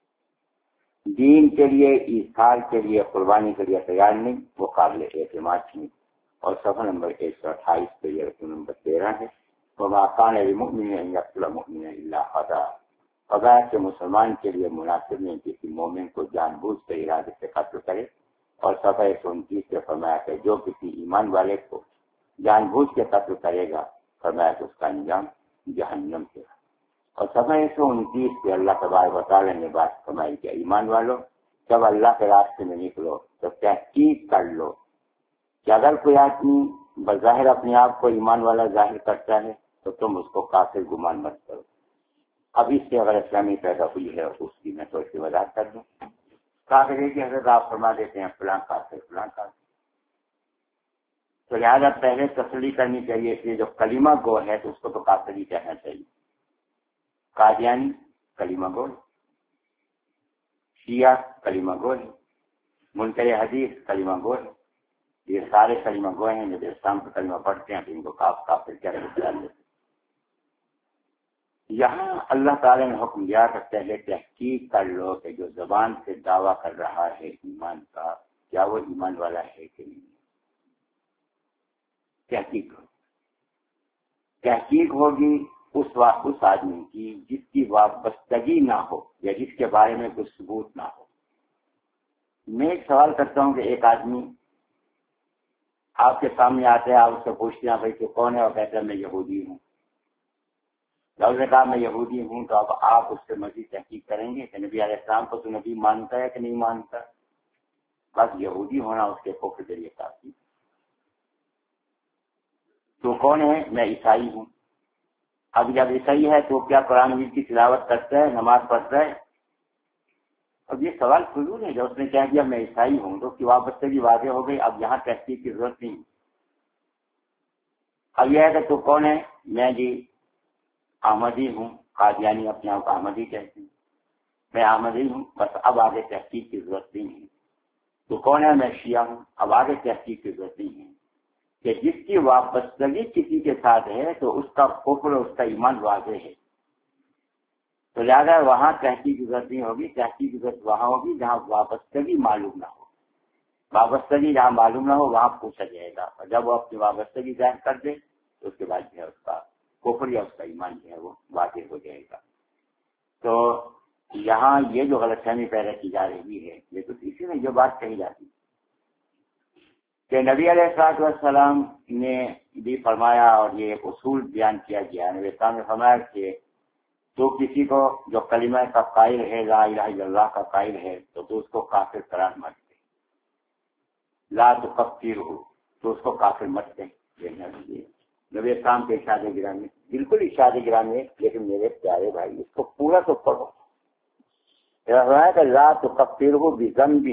A: دین کے لیے ایثار کے لیے قربانی کے لیے تیار نہیں وہ قابل اعتماد نہیں. اور صفحہ نمبر ایک سو اٹھائیس پہ یہ رقم نمبر تیرہ ہے. وما كان للمؤمن ان يقتل مؤمنا الا خطأ اگر کہ مسلمان کے لیے مناسب نہیں کسی مومن کو جان بوجھ کے ارادے سے قتل کرے. اور صفحہ ایک سو انتیس سے فرمایا کہ جو کسی ایمان والے کو جان بوجھ کے قتل کرے گا فرمایا کہ اس کا انجام جہنم سے. اور صفحہ ایک سو انتیس پہ اللہ تبارک و تعالیٰ نے بات فرمائی کہ ایمان والو جب اللہ کے راستے میں نکلو تو تحقیق کر لو کہ اگر کوئی آدمی بظاہر اپنے آپ کو ایمان والا ظاہر کرتا ہے تو تم اس کو کافر گمان مت کرو. اب اس سے اگر اسلامی پیدا ہوئی ہے اس کی میں تھوڑی سی وضاحت کر دوں. کافر ہے کہ حضرت آپ فرما دیتے ہیں فلاں کافر فلاں کافر. تو لہٰذا پہلے تسلی کرنی چاہیے. اس لیے جو کلمہ گو ہے تو اس کو تو کافر ہی کہنا چاہیے. قادیانی کلمہ گو، شیعہ کلمہ گو ہے، منکر حدیث کلمہ گو ہے. یہ سارے کلمہ گو ہیں جو اسلام کا کلمہ پڑھتے ہیں تو ان کو کاف کافر کہہ رہے. یہاں اللہ تعالیٰ نے حکم دیا کہ پہلے تحقیق کر لو کہ جو زبان سے دعویٰ کر رہا ہے ایمان کا کیا وہ ایمان والا ہے کہ نہیں. تحقیق ہو تحقیق ہوگی اس اس آدمی کی جس کی وابستگی نہ ہو یا جس کے بارے میں کوئی ثبوت نہ ہو. میں ایک سوال کرتا ہوں کہ ایک آدمی آپ کے سامنے آتے ہیں، آپ اس سے پوچھتے ہیں بھائی تو کون ہے، اور کہتے ہیں میں یہودی ہوں. لوگوں نے کہا میں یہودی ہوں تو اب آپ اس سے مزید تحقیق کریں گے کہ نبی علیہ السلام کو تو نبی مانتا ہے کہ نہیں مانتا. بس یہودی ہونا اس کے کفر کے لیے کافی. تو کون ہے، میں عیسائی ہوں. اب جب عیسائی ہے تو کیا قرآن مجید کی تلاوت کرتا ہے، نماز پڑھتا ہے؟ اب یہ سوال فضول ہے. جب اس نے کہہ دیا میں عیسائی ہوں تو اس کی وابستگی واضح ہو گئی. اب یہاں تحقیق کی ضرورت نہیں. اب یہ ہے کہ تو کون ہے، میں جی احمدی ہوں. قادیانی اپنے آپ احمدی کہتے ہیں. میں احمدی ہوں. بس اب آگے تحقیق کی ضرورت نہیں ہے. تو کون ہے، میں شیعہ ہوں. اب آگے تحقیق کی ضرورت نہیں ہے. کہ جس کی وابستگی کسی کے ساتھ ہے تو اس کا کفر اس کا ایمان واضح ہے. تو لہٰذا وہاں تحقیق کی ضرورت نہیں ہوگی. تحقیق کی ضرورت وہاں ہوگی جہاں وابستگی معلوم نہ ہو. وابستگی جہاں معلوم نہ ہو وہاں پوچھا جائے گا. اور جب وہ اپنی وابستگی ظاہر کر دے تو اس کے بعد جو ہے اس کا کفر یا اس کا ایمان جو ہے وہ واضح ہو جائے گا. تو یہاں یہ جو غلط فہمی پیدا کی جا رہی ہے یہ تو اسی میں جو بات کہی جاتی کہ نبی علیہ الصلوۃ والسلام نے بھی فرمایا اور یہ ایک اصول بیان کیا گیا، نبی السلام نے فرمایا کہ تو کسی کو جو کلمہ کا قائل ہے، لا الہ الا اللہ کا قائل ہے، تو تو اس کو کافر قرار مت دے، لا تکفرہ، تو اس کو کافر مت دے۔ نبی السلام کے ارشاد گرامی، بالکل ارشاد گرامی، لیکن میرے پیارے بھائی اس کو پورا تو پڑھو۔ کہ لا تکفرہ بذنب،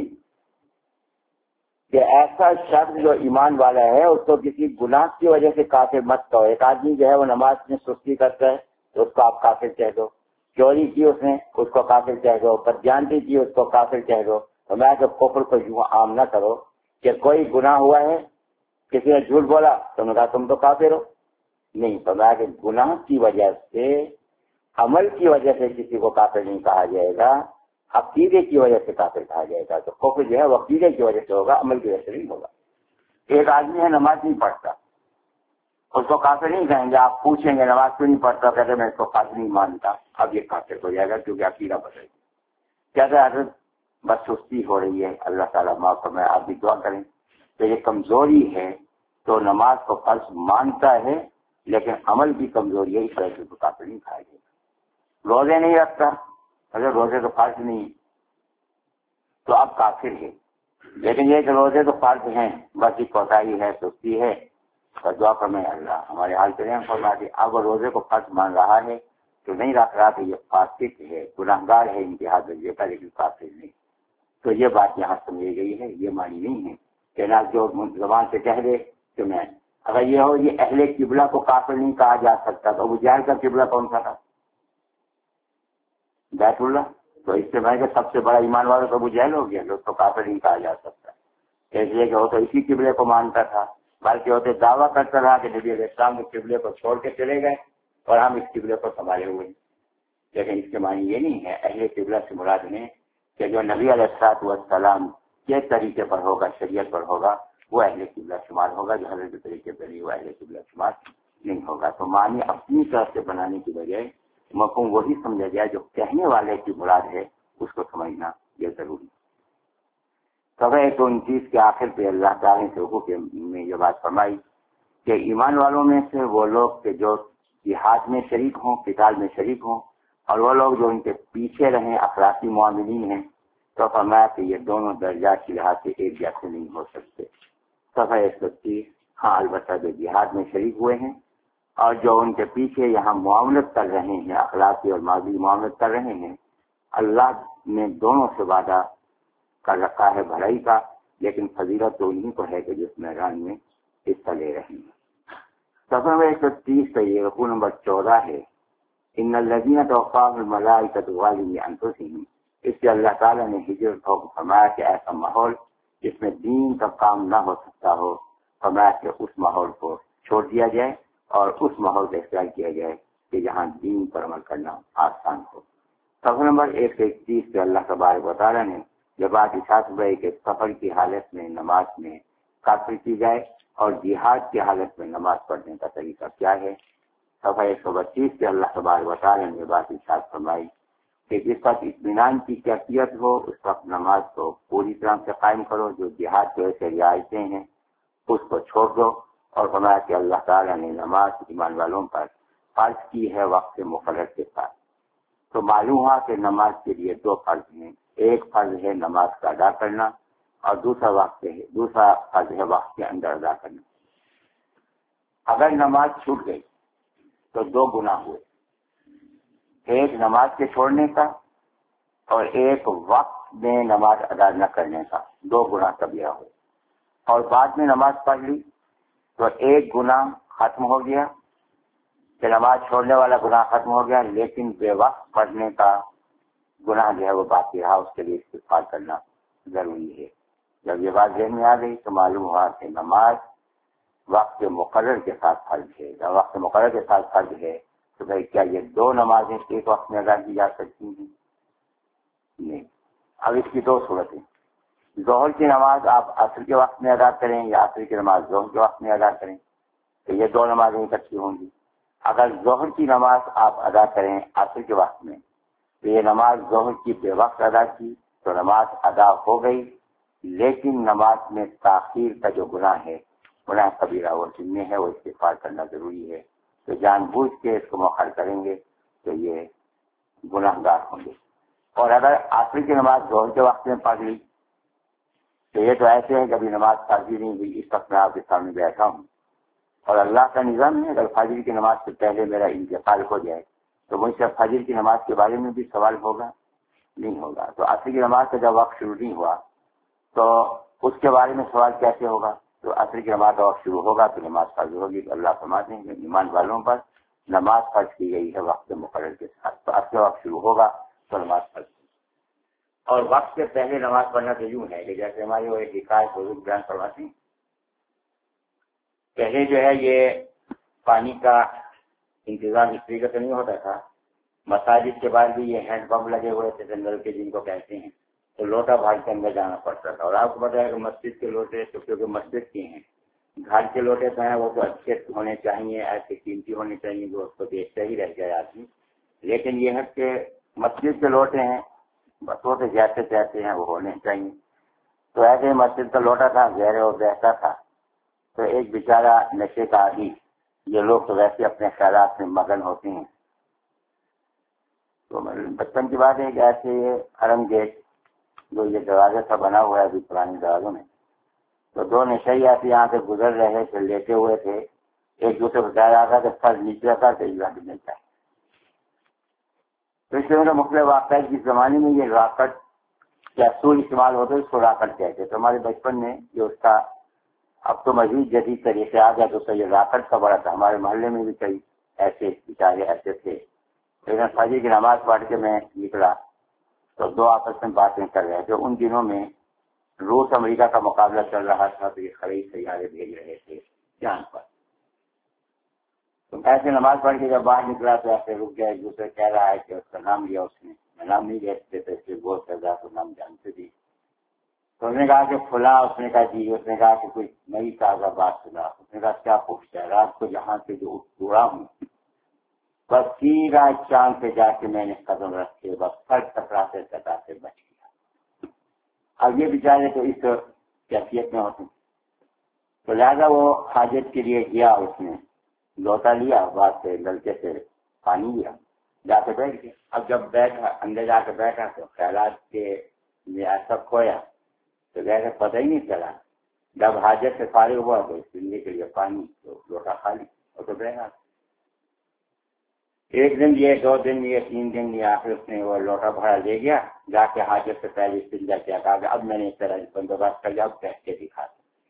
A: کہ ایسا شخص جو ایمان والا ہے اس کو کسی گناہ کی وجہ سے کافر مت کہو۔ ایک آدمی جو ہے وہ نماز میں سستی کرتا ہے تو اس کو آپ کافر کہہ دو، چوری کی اس نے اس کو کافر کہہ دو، بدجانتی کی اس کو کافر کہہ دو۔ تو میں تو کفر کو یوں عام نہ کرو کہ کوئی گناہ ہوا ہے، کسی نے جھوٹ بولا تو نے کہا تم تو کافر ہو، نہیں، فرمایا کہ گناہ کی وجہ سے، عمل کی وجہ سے کسی کو کافر نہیں کہا جائے گا، عقیدے کی وجہ سے کافر کہا جائے گا۔ تو کفر جو ہے وہ عقیدے کی وجہ سے ہوگا، عمل کی وجہ سے نہیں ہوگا۔ ایک آدمی ہے نماز نہیں پڑھتا، اس کو کافر نہیں کہیں گے، آپ پوچھیں گے نماز کیوں نہیں پڑھتا، کہتے میں اس کو کافر نہیں مانتا، اب یہ کافر ہو جائے گا کیونکہ عقیدہ بدل گیا۔ کہتا ہے حضرت بس سستی ہو رہی ہے، اللہ تعالیٰ معاف فرمائے، آپ بھی دعا کریں۔ تو یہ کمزوری ہے، تو نماز کو فرض مانتا ہے لیکن عمل کی کمزوری ہے، اس وجہ سے تو کافر نہیں کھائے گا۔ روزے نہیں رکھتا، اگر روزے تو فرض نہیں تو اب کافر ہے، لیکن یہ کہ روزے تو فرض ہیں، بس یہ کوتاہی ہے، سستی ہے، اور دعا کریں اللہ ہمارے حال کریں فرما دے۔ اب وہ روزے کو فرض مان رہا ہے تو نہیں رکھ رہا کہ یہ فاسق ہے، گناہگار ہے انتہا درجے کا، لیکن کافر نہیں۔ تو یہ بات یہاں سمجھی گئی ہے، یہ مانی نہیں ہے کہ نہ جو زبان سے کہہ دے کہ میں، اگر یہ ہو یہ اہل قبلہ کو کافر نہیں کہا جا سکتا، تو ابو جہل کا قبلہ کون سا تھا؟ بیت اللہ۔ تو اس سے میں کہ سب سے بڑا ایمان والا تو ابو جہل ہو گیا، اس کو کافر نہیں کہا جا سکتا، اس لیے کہ وہ تو اسی قبلے کو مانتا تھا، بلکہ وہ تو دعویٰ کرتا رہا کہ نبی علیہ السلام کے قبلے کو چھوڑ کے چلے گئے اور ہم اس قبلے کو سنبھالے ہوئے۔ لیکن اس کے معنی یہ نہیں ہے، اہل قبلہ سے مراد ہے کہ جو نبی علیہ الصلوۃ والسلام کے طریقے پر ہوگا، شریعت پر ہوگا، وہ اہل قبلہ شمار ہوگا، جو حضرت کے طریقے پر نہیں وہ اہل قبلہ شمار نہیں ہوگا۔ تو معنی اپنی طرف سے بنانے کی بجائے مفہوم وہی سمجھا جائے جو کہنے والے کی مراد ہے، اس کو سمجھنا یہ ضروری ہے۔ صفحہ ایک سو انتیس کے آخر پہ اللہ تعالیٰ نے حکم میں یہ بات فرمائی کہ ایمان والوں میں سے وہ لوگ کہ جو جہاد میں شریک ہوں، قتال میں شریک ہوں، اور وہ لوگ جو ان کے پیچھے رہیں، اخلاقی معاملین ہیں، تو فرمایا کہ یہ دونوں درجات کی لحاظ سے ایک جیسے نہیں ہو سکتے۔ صفحہ ایک سو تیس، ہاں البتہ جو جہاد میں شریک ہوئے ہیں اور جو ان کے پیچھے یہاں معاملت کر رہے ہیں، اخلاقی اور ماضی معاملت کر رہے ہیں، اللہ نے دونوں سے وعدہ کر رکھا ہے بھلائی کا، لیکن فضیلت تو انہیں کو ہے کہ جس میدان میں حصہ لے رہے ہیں۔ صفحہ ایک سو تیس کا یہ رکوع نمبر چودہ ہے، ان الذین توفاهم الملائکۃ ظالمی انفسہم۔ اس سے اللہ تعالیٰ نے ہجرت کو فرمایا کہ ایسا ماحول جس میں دین کا کام نہ ہو سکتا ہو، فرمایا کہ اس ماحول کو چھوڑ دیا جائے اور اس ماحول کا اختیار کیا جائے کہ جہاں دین پر عمل کرنا آسان ہو۔ صفحہ نمبر ایک سو اکتیس پہ اللہ تبارک و تعالیٰ نے یہ بات ارشاد ہوئی کہ سفر کی حالت میں نماز میں قصر کی جائے اور جہاد کی حالت میں نماز پڑھنے کا طریقہ کیا ہے۔ صفحہ ایک سو بتیس پہ اللہ تبارک و تعالیٰ نے یہ بات ارشاد فرمائی کہ جس وقت اطمینان کی کیفیت ہو اس وقت نماز کو پوری طرح سے قائم کرو، جو جہاد کے ایسے رعایتیں ہیں اس کو چھوڑ دو، اور فرمایا کہ اللہ تعالیٰ نے نماز ایمان والوں پر فرض کی ہے وقت مقرر کے ساتھ۔ تو معلوم ہوا کہ نماز کے لیے دو فرض ہیں، ایک فرض ہے نماز کا ادا کرنا اور دوسرا وقت ہے دوسرا فرض ہے وقت کے اندر ادا کرنا۔ اگر نماز چھوٹ گئی تو دو گناہ ہوئے، ایک نماز کے چھوڑنے کا اور ایک وقت میں نماز ادا نہ کرنے کا، دو گناہ کبیرہ ہوئے، اور بعد میں نماز پڑھ لی تو ایک گناہ ختم ہو گیا کہ نماز چھوڑنے والا گناہ ختم ہو گیا، لیکن بے وقت پڑھنے کا گناہ جو ہے وہ باقی رہا، اس کے لیے استغفار کرنا ضروری ہے۔ جب یہ بات ذہن میں آ گئی تو معلوم ہوا کہ نماز وقت مقرر کے ساتھ فرض ہے۔ جب وقت مقرر کے ساتھ فرض ہے تو بھائی کیا یہ دو نمازیں ایک وقت میں ادا کی جا سکتی ہیں؟ نہیں۔ اب اس کی دو صورتیں، ظہر کی نماز آپ عصر کے وقت میں ادا کریں یا عصر کی نماز ظہر کے وقت میں ادا کریں تو یہ دو نمازیں اکٹھی ہوں گی۔ اگر ظہر کی نماز آپ ادا کریں عصر کے وقت میں تو یہ نماز ظہر کی بے وقت ادا کی تو نماز ادا ہو گئی، لیکن نماز میں تاخیر کا جو گناہ ہے، گناہ کبیرہ وہ جن میں ہے، وہ استغفار کرنا ضروری ہے. تو جان بوجھ کے اس کو مؤخر کریں گے تو یہ گناہ گار ہوں گے. اور اگر آخری کی نماز ظہر کے وقت میں پڑھ لی تو یہ تو ایسے ہے کہ ابھی نماز فاضی نہیں ہوئی، اس وقت میں آپ کے سامنے بیٹھا ہوں اور اللہ کا نظام ہے اگر فجر کی نماز سے پہلے میرا انتقال ہو جائے تو مجھ سے فجر کی نماز کے بارے میں بھی سوال ہوگا؟ نہیں ہوگا. تو عصر کی نماز کا جب وقت شروع نہیں ہوا تو اس کے بارے میں سوال کیسے ہوگا؟ تو عصر کی نماز کا وقت شروع ہوگا تو نماز فرض ہوگی. تو اللہ فرماتے ہیں کہ ایمان والوں پر نماز فرض کی گئی ہے وقت مقرر کے ساتھ. تو عصر وقت شروع ہوگا تو نماز فرض ہوگی. اور وقت سے پہلے نماز پڑھنا تو یوں ہے کہ جیسے ہمارے وہ ایک حکایت بزرگ بیان فرماتے ہیں، پہلے جو ہے یہ پانی کا انتظام اس طریقے سے نہیں ہوتا تھا. مساجد کے بعد بھی یہ ہینڈ پمپ لگے ہوئے تھے جنگل کے جن کو کہتے ہیں، تو لوٹا بھاگ کے اندر جانا پڑتا تھا. اور آپ کو پتا ہے کہ مسجد کے لوٹے تو کیونکہ مسجد کے ہیں، گھر کے لوٹے تو ہیں وہ تو اچھے ہونے چاہیے، ایسے قیمتی ہونے چاہیے جو اس کو دیکھتے ہی رہ جائے آدمی. لیکن یہ ہے کہ مسجد کے لوٹے ہیں بس وہ تو جیسے جیسے ہیں وہ ہونے چاہیے. تو ایسے ہی مسجد کا لوٹا تھا، گہرے اور بہتا تھا. تو ایک بیچارہ نشے کا عادی، یہ لوگ تو ویسے اپنے خیالات میں مگن ہوتے ہیں. تو بچپن کی بات ہے کہ ایسے یہ ارم گیٹ جو یہ دروازہ تھا بنا ہوا ہے ابھی پرانے دروازوں میں، تو دو نشئی ایسے یہاں سے گزر رہے تھے، لیٹے ہوئے تھے. ایک دوسرے بتا رہا تھا کہ پھل نیچے تھا تو ایک ملتا ہے. تو اس طرح مختلف واقعات کے زمانے میں یہ راکٹ یا اصول استعمال ہوتے اس کو راکٹ کہتے. تو ہمارے بچپن میں جو اس کا اب تو مزید جدید طریقے آ گیا تو یہ راکٹ کا بڑا تھا. ہمارے محلے میں بھی کئی ایسے بیچارے ایسے تھے. لیکن فجر کی نماز پڑھ کے میں نکلا تو دو آپس میں باتیں کر رہے تھے. ان دنوں میں روس امریکہ کا مقابلہ چل رہا تھا تو یہ خرید سیارے بھیج رہے تھے چاند پر. تو ایسے نماز پڑھ کے جب باہر نکلا تو ایسے رک گیا. ایک دوسرے کہہ رہا ہے کہ اس کا نام لیا اس نے، میں نام نہیں دیتے تھے اس کے گول کر رہا تو نام جانتے تھے. تو اس نے کہا کہ فلاں، اس نے کہا جی، اس نے کہا کہ کوئی نئی تازہ بات سنا. اس نے کہا کیا پوچھتا ہے؟ رات کو جہاں سے جو اڑا ہوں بس سیدھا چاند پہ جا کے میں نے قدم رکھے، بس فرق ٹکراتے ٹکراتے بچ گیا. اب یہ بیچارے تو اس کیفیت میں ہوتے ہیں. تو لہٰذا وہ حاجت کے لیے گیا، اس نے لوٹا لیا، بعد سے نلکے سے پانی لیا، جا کے بیٹھ گیا. اب جب بیٹھا اندر جا کے بیٹھا تو خیالات کے ایسا کھویا تو گئے پتہ ہی نہیں چلا. جب حاجت سے فارغ ہوا تو پینے کے لیے پانی تو لوٹا خالی اور تو بیٹھا. ایک دن یہ، دو دن یہ، تین دن یہ، آخر اس نے وہ لوٹا بھرا لے گیا، جا کے حاجت سے پہلے استنجا کیا. کہا کہ اب میں نے اس طرح بندوبست کر لیا، اب کہہ کے دکھا.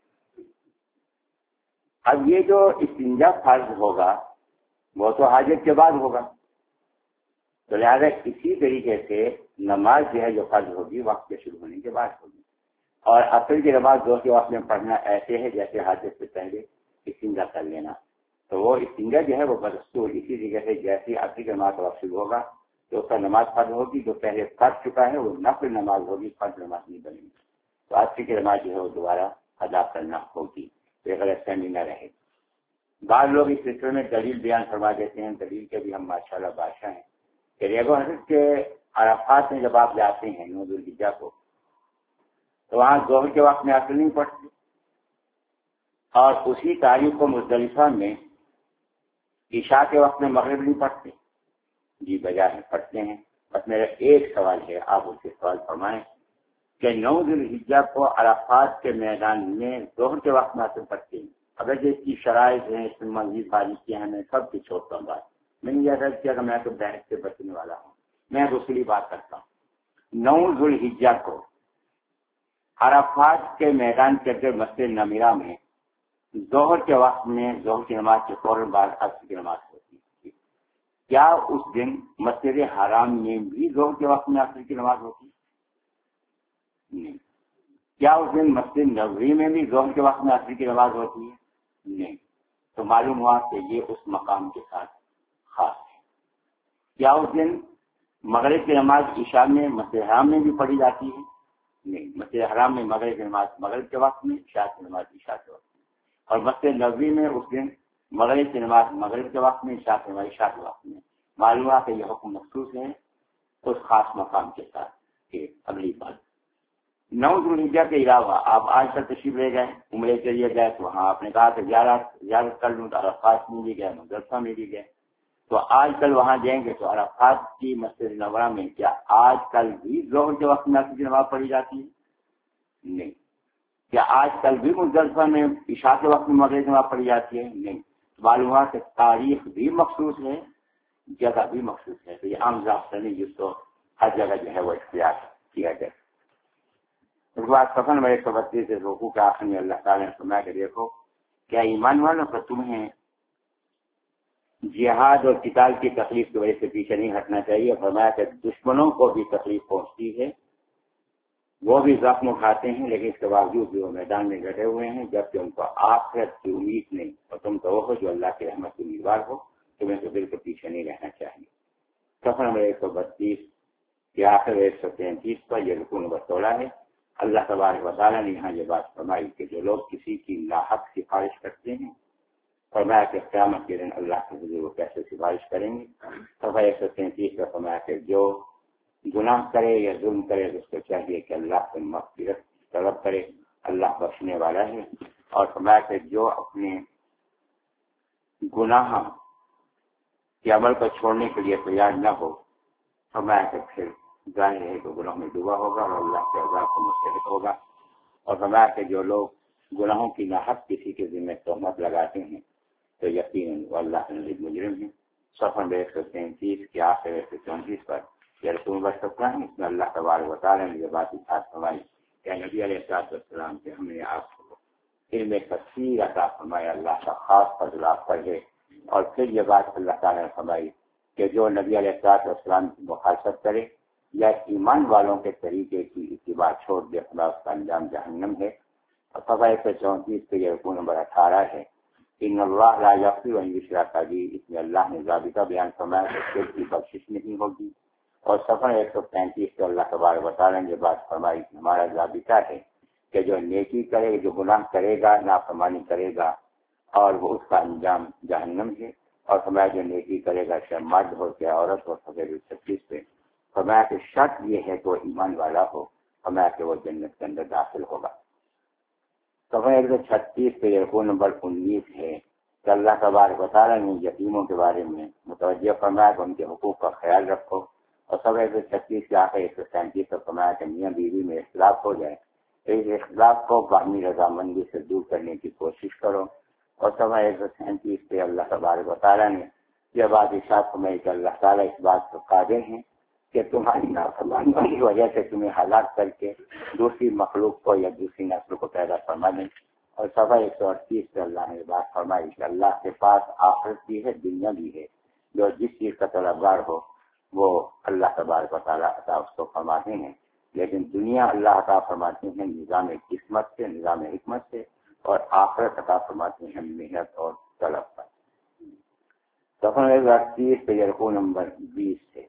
A: اب یہ جو استنجا فرض ہوگا وہ تو حاجت کے بعد ہوگا. تو لہٰذا اسی طریقے سے نماز جو ہے جو فرض ہوگی وقت کے شروع ہونے کے بعد ہوگی. اور عصر کی نماز دو کے وقت میں پڑھنا ایسے ہے جیسے حاجت سے پہلے استنجا کر لینا. تو وہ استنجا جو ہے وہ بدستور اسی طریقے سے جیسے عصر کی نماز کا وقت شروع ہوگا تو اس کا نماز فرض ہوگی. جو پہلے فرض چکا ہے وہ نفل نماز ہوگی، فرض نماز نہیں بنے گی. تو عصر کی نماز جو ہے وہ دوبارہ ادا کرنا ہوگی تو غلط فہمی نہ رہے. بعض لوگ اس سلسلے میں دلیل بیان فرما دیتے ہیں، دلیل کے بھی ہم ماشاءاللہ بادشاہ ہیں. کہ ریگو حضرت کے عرفات میں جب آپ جاتے ہیں نو ذوالحجہ کو تو وہاں ظہر کے وقت میں عصر نہیں پڑھتے، اور اسی تاریخ کو مزدلفہ میں عشاء کے وقت میں مغرب نہیں پڑھتے. جی بجائے پڑھتے ہیں. بس میرا ایک سوال ہے، آپ اس سے سوال فرمائیں کہ نو ذوالحجہ کو عرفات کے میدان میں ظہر کے وقت میں عصر پڑھتے ہیں. اگر جو اس کی شرائط ہیں، اس میں مزید باریکیاں ہیں، میں سب کی چھوڑتا ہوں بات. میں نے یہ عرض کیا کہ میں تو بحث سے بچنے والا ہوں، میں دوسری بات کرتا ہوں. نو ذوالحجہ کو عرفات کے میدان کے اندر مسجد نمیرہ میں ظہر کے وقت میں ظہر کی نماز کے فوراً بعد عصر کی نماز ہوتی ہے. کیا اس دن مسجد حرام میں بھی ظہر کے وقت میں عصر کی نماز ہوتی ہے؟ نہیں. کیا اس دن مسجد نبوی میں بھی ظہر کے وقت میں عصر کی نماز ہوتی ہے؟ نہیں. تو معلوم ہوا کہ یہ اس مقام کے ساتھ خاص ہے. کیا اس دن مغرب کی نماز عشاء میں مسجد حرام میں بھی پڑھی جاتی ہے؟ نہیں. مسجد حرام میں مغرب کی نماز مغرب کے وقت میں، عشاء کی نماز عشاء کے وقت میں. اور مسجد نبوی میں اس دن مغرب کی نماز مغرب کے وقت میں، عشاء کی نماز عشاء کے وقت میں. معلوم ہوا کہ یہ حکم مخصوص ہے اس خاص مقام کے ساتھ. اگلی بات نو ذوالحجہ کے علاوہ آپ آج تک تشریف لے گئے، عمرے کے لیے گئے تو وہاں آپ نے کہا کہ زیارت کر لوں، تو عرفات میں بھی گئے، مزدلفہ میں بھی گئے، تو آج کل وہاں جائیں گے تو عرفات کی مسجد نبوی میں کیا آج کل بھی ظہر کے وقت میں کی نماز پڑھی جاتی ہے؟ نہیں۔ کیا آج کل بھی مزدلفہ میں عشاء کے وقت میں مغرب نماز پڑھی جاتی ہے؟ نہیں۔ معلوم ہوا کہ تاریخ بھی مخصوص ہے، جگہ بھی مخصوص ہے، تو یہ عام ضابطہ نہیں جس کو ہر جگہ جو ہے وہ اختیار کیا جائے۔ اس کے بعد سفر میں ایک سو بتیس سے رکوع کے آخر میں اللہ تعالیٰ نے فرمایا کہ دیکھو کیا ایمان والوں کو تمہیں جہاد اور قتال کی تکلیف کی وجہ سے پیچھے نہیں ہٹنا چاہیے۔ فرمایا کہ دشمنوں کو بھی تکلیف پہنچتی ہے، وہ بھی زخم اٹھاتے ہیں، لیکن اس کے باوجود بھی وہ میدان میں ڈٹے ہوئے ہیں، جبکہ ان کو آخرت کی امید نہیں، اور تم تو وہ ہو جو اللہ کی رحمت کی امیدوار ہو، تمہیں تو بالکل پیچھے نہیں رہنا چاہیے۔ سفر نمبر ایک سو بتیس کے آخر ایک سو تینتیس پر یہ رکوع نمبر سولہ ہے۔ اللہ تبارک و تعالیٰ نے یہاں یہ بات فرمائی کہ جو لوگ کسی کی لاحق سفارش کرتے ہیں، فرمایا کہ قیامت کے دن اللہ کے حضور وہ کیسے سفارش کریں گے۔ صفحہ ایک سو تینتیس کا فرمایا کہ جو گناہ کرے یا ظلم کرے اس کو چاہیے کہ اللہ سے مغفرت طلب کرے، اللہ بخشنے والا ہے، اور فرمایا کہ جو اپنے گناہ کے عمل کو چھوڑنے کے لیے تیار نہ ہو، فرمایا کہ پھر ظاہر ہے کہ گناہ میں ڈوبا ہوگا اور اللہ کے عذاب کو مستحق ہوگا، اور فرمایا کہ جو لوگ گناہوں کی ناحق کسی کے ذمہ تہمت لگاتے ہیں تو یقیناً وہ اللہ کے نزدیک مجرم ہیں۔ صفحہ ایک سو تینتیس کے آخر ایک سو چونتیس پر یہ رسول بڑھ سکتا ہے، اس میں اللہ تبارک و تعالیٰ نے یہ بات ارشاد فرمائی کہ نبی علیہ الصلوۃ والسلام کہ ہم نے آپ کو علم کثیر عطا فرمایا، اللہ کا خاص فضل آپ پر ہے، اور پھر یہ بات اللہ تعالیٰ نے فرمائی کہ جو نبی علیہ الصلوۃ والسلام کی مخالفت کرے یا ایمان والوں کے طریقے کی اتباع چھوڑ دے، خدا اس کا انجام جہنم ہے۔ اور صفحہ ایک سو چونتیس کے یہ رکوع نمبر اٹھارہ ہے، ان اللہ لا یغفر ان یشرک به، اس میں اللہ نے ضابطہ بیان فرمایا کہ شرک کی بخشش نہیں ہوگی۔ اور صفحہ ایک سو پینتیس سے اللہ تبارک و تعالیٰ نے یہ بات فرمائی کہ ہمارا ضابطہ ہے کہ جو نیکی کرے، جو گناہ کرے گا، نافرمانی کرے گا، اور وہ اس کا انجام جہنم ہے، اور فرمایا جو نیکی کرے گا چاہے مرد ہو چاہے عورت ہو۔ صفحہ چھتیس پہ فرمایا کہ شرط یہ ہے کہ وہ ایمان والا ہو، فرمایا کہ وہ جنت کے اندر داخل ہوگا۔ صفحہ ایک سو چھتیس پہ رکوع نمبر انیس ہے کہ اللہ تبارک و تعالیٰ نے یتیموں کے بارے میں متوجہ فرمایا کہ ان کے حقوق کا خیال رکھو، اور صفحہ ایک سو چھتیس کے آخر ایک سو سینتیس پر فرمایا کہ میاں بیوی میں اختلاف ہو جائے تو اس اختلاف کو باہمی رضامندی سے دور کرنے کی کوشش کرو، اور صفحہ ایک سو سینتیس پہ اللہ تبارک و تعالیٰ نے یہ بات ارشاد فرمائی کہ اللہ تعالیٰ اس بات کو قادر ہیں کہ تمہاری نافرمانی کی وجہ سے تمہیں ہلاک کر کے دوسری مخلوق کو یا دوسری نسل کو پیدا فرما دیں۔ اور صفحہ ایک سو اڑتیس سے اللہ نے بات فرمائی کہ اللہ کے پاس آخرت بھی ہے، دنیا بھی ہے، جو جس چیز کا طلبگار ہو وہ اللہ تبارک و تعالیٰ عطا اس کو فرماتے ہیں، لیکن دنیا اللہ عطا فرماتے ہیں نظام قسمت سے، نظام حکمت سے، اور آخرت عطا فرماتے ہیں محنت اور طلب پر۔ صفحہ ایک سو اڑتیس پہ رکوع نمبر بیس سے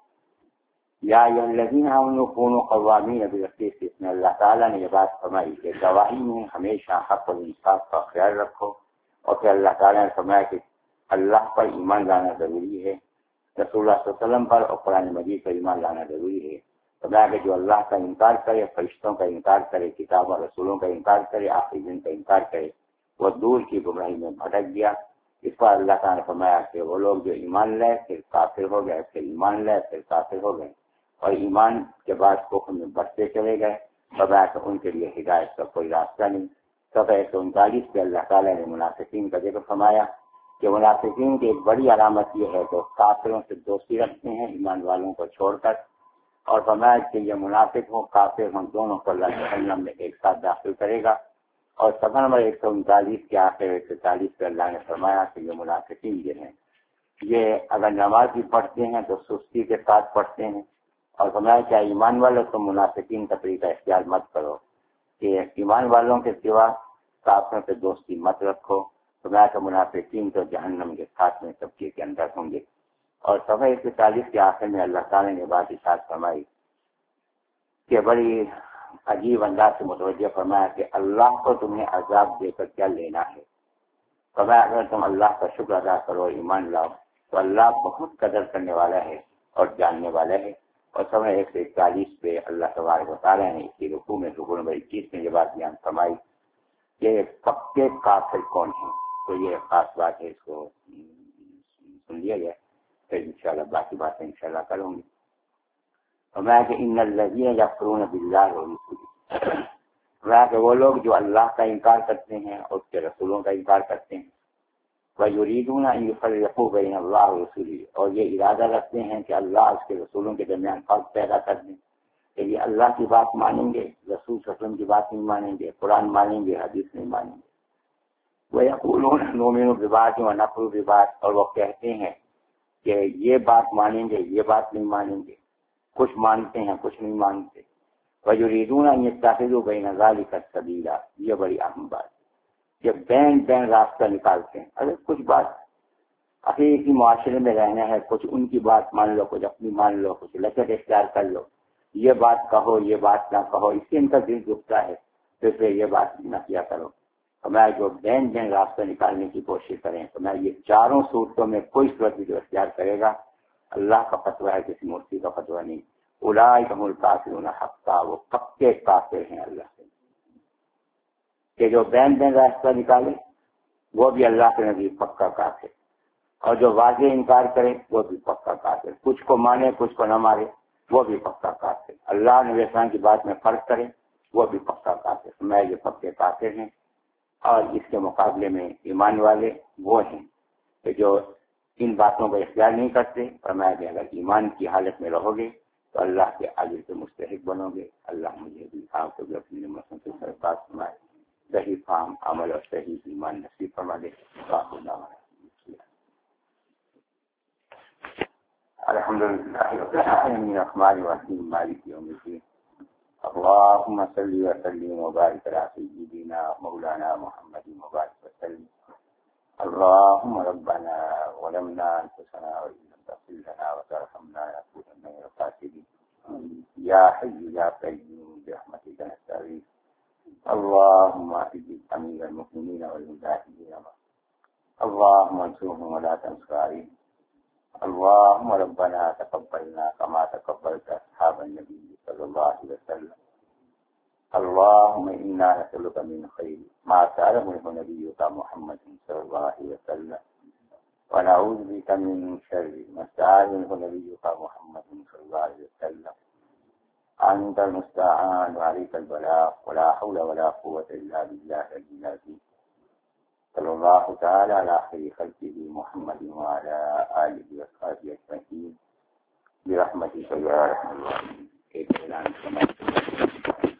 A: یا ایھا الذین آمنوا کونوا قوامین بالقسط، اس میں اللہ تعالیٰ نے یہ بات فرمائی کہ گواہی میں ہمیشہ حق اور انصاف کا خیال رکھو، اور پھر اللہ تعالیٰ نے فرمایا کہ اللہ پر ایمان لانا ضروری ہے، رسول اللہ صلی اللہ علیہ وسلم پر اور قرآن مجید پر ایمان لانا ضروری ہے۔ فرمایا کہ جو اللہ کا انکار کرے، فرشتوں کا انکار کرے، کتاب اور رسولوں کا انکار کرے، آخری دن کا انکار کرے، وہ دور کی گمراہی میں بھٹک گیا۔ اس پر اللہ تعالیٰ نے فرمایا کہ وہ لوگ جو ایمان لائے پھر کافر ہو گئے، پھر ایمان لائے پھر کافر ہو گئے، اور ایمان کے بعد کفر میں بڑھتے چلے گئے، فرمایا کہ ان کے لیے ہدایت کا کوئی راستہ نہیں۔ صفحہ ایک سو انتالیس پہ اللہ تعالیٰ نے منافقین کا ذکر فرمایا کہ منافقین کی ایک بڑی علامت یہ ہے کہ کافروں سے دوستی رکھتے ہیں ایمان والوں کو چھوڑ کر، اور فرمایا کہ یہ منافق ہوں کافر ہوں دونوں کو اللہ جہنم میں ایک ساتھ داخل کرے گا۔ اور صفحہ نمبر ایک سو انتالیس کے آخر ایک سو چالیس پہ اللہ نے فرمایا کہ یہ منافقین یہ ہیں، یہ اگر نماز بھی پڑھتے ہیں تو سستی کے ساتھ پڑھتے ہیں، اور فرمایا کہ ایمان والوں تو منافقین کا طریقہ اختیار مت کرو کہ ایمان والوں کے سوا کافروں سے دوستی مت رکھو، فرمایا کہ منافقین تو جہنم کے ساتھ میں طبقے کے اندر ہوں گے۔ اور صفحہ ایک سو چالیس کے آخر میں اللہ تعالیٰ نے بات ارشاد فرمائی کہ بڑی عجیب انداز سے متوجہ فرمایا کہ اللہ کو تمہیں عذاب دے کر کیا لینا ہے، فرمایا اگر تم اللہ کا شکر ادا کرو، ایمان لاؤ، تو اللہ بہت قدر کرنے والا ہے اور جاننے والا ہے۔ اور سمے ایک سو اکتالیس پہ اللہ تبارک و تعالیٰ نے اسی رکوع میں رکوع نمبر اکیس میں یہ بات بیان فرمائی کہ پکے کافر کون ہیں. تو یہ خاص بات ہے، اس کو سن لیا گیا. پھر انشاءاللہ باقی باتیں انشاءاللہ کروں گی. اور میں کہ ان الذین یکفرون باللہ ورسولہ، میں کہ وہ لوگ جو اللہ کا انکار کرتے ہیں اور اس کے رسولوں کا انکار کرتے ہیں، وَيُرِيدُونَ أَن يُفَرِّقُوا بَيْنَ اللَّهِ وَرَسُولِهِ، اور یہ ارادہ رکھتے ہیں کہ اللہ اس کے رسولوں کے درمیان فرق پیدا کر دیں کہ یہ اللہ کی بات مانیں گے، رسول صلی اللہ علیہ وسلم کی بات نہیں مانیں گے، قرآن مانیں گے، حدیث نہیں مانیں گے. وَيَقُولُونَ نُؤْمِنُ بِبَعْضٍ وَنَكْفُرُ بِبَعْضٍ، اور وہ کہتے ہیں کہ یہ بات مانیں گے، یہ بات نہیں مانیں گے، کچھ مانتے ہیں کچھ نہیں مانتے. وَيُرِيدُونَ أَن يَتَّخِذُوا بَيْنَ ذَلِكَ سَبِيلًا، یہ بڑی اہم بات کہ بین بین راستہ نکالتے ہیں. اگر کچھ بات اخیر اسی معاشرے میں رہنا ہے، کچھ ان کی بات مان لو، کچھ اپنی مان لو، کچھ لچک اختیار کر لو، یہ بات کہو یہ بات نہ کہو، اس سے ان کا دل دکھتا ہے، تو پھر یہ بات نہ کیا کرو. تو میں جو بین بین راستہ نکالنے کی کوشش کریں، تو میں یہ چاروں صورتوں میں کوئی صورت بھی جو اختیار کرے گا، اللہ کا فتویٰ ہے، کسی مفتی کا فتویٰ نہیں. اولئک هم الکافرون حقا، وہ پکے کافر ہیں اللہ سے. کہ جو بین بین راستہ نکالے وہ بھی اللہ کے نزدیک پکا کافر، اور جو واضح انکار کرے وہ بھی پکا کافر، کچھ کو مانے کچھ کو نہ مارے وہ بھی پکا کافر، اللہ نے ویسان کی بات میں فرق کرے وہ بھی پکا کافر. میں یہ پکے کافر ہیں. اور اس کے مقابلے میں ایمان والے وہ ہیں کہ جو ان باتوں کو اختیار نہیں کرتے. اور میں کہ اگر ایمان کی حالت میں رہو گے تو اللہ کے اجر کے مستحق بنو گے. اللہ مجھے بھی آپ کو بھی اپنی نعمتوں سے سرفراز فرمائے، صحیح فہم عمل اور صحیح ایمان نصیب فرما دے. الحمد للہ رب العالمین الرحمن الرحیم مالک یوم الدین. اللهم صل وسلم وبارك على سيدنا مولانا محمد وبارك وسلم. اللهم ربنا ظلمنا انفسنا وان لم تغفر لنا وترحمنا لنكونن من الخاسرين. يا حي يا قيوم برحمتك نستغيث. اللهم اجب امير المؤمنين والمجاهدين، اللهم انصرهم ولا تنصر عليهم. اللهم ربنا تقبلنا كما تقبلت اصحاب النبي صلى الله عليه وسلم. اللهم انا نسألك من خير ما سأله منه نبيك محمد صلى الله عليه وسلم، ونعوذ بك من شر ما سأله منه نبيك محمد صلى الله عليه وسلم. أنت المستعان وعليك البلاغ، ولا حول ولا قوة إلا بالله العلي العظيم. صلى الله تعالى على خير خلقه محمد وعلى آله وصحبه أجمعين برحمتك يا أرحم الراحمين.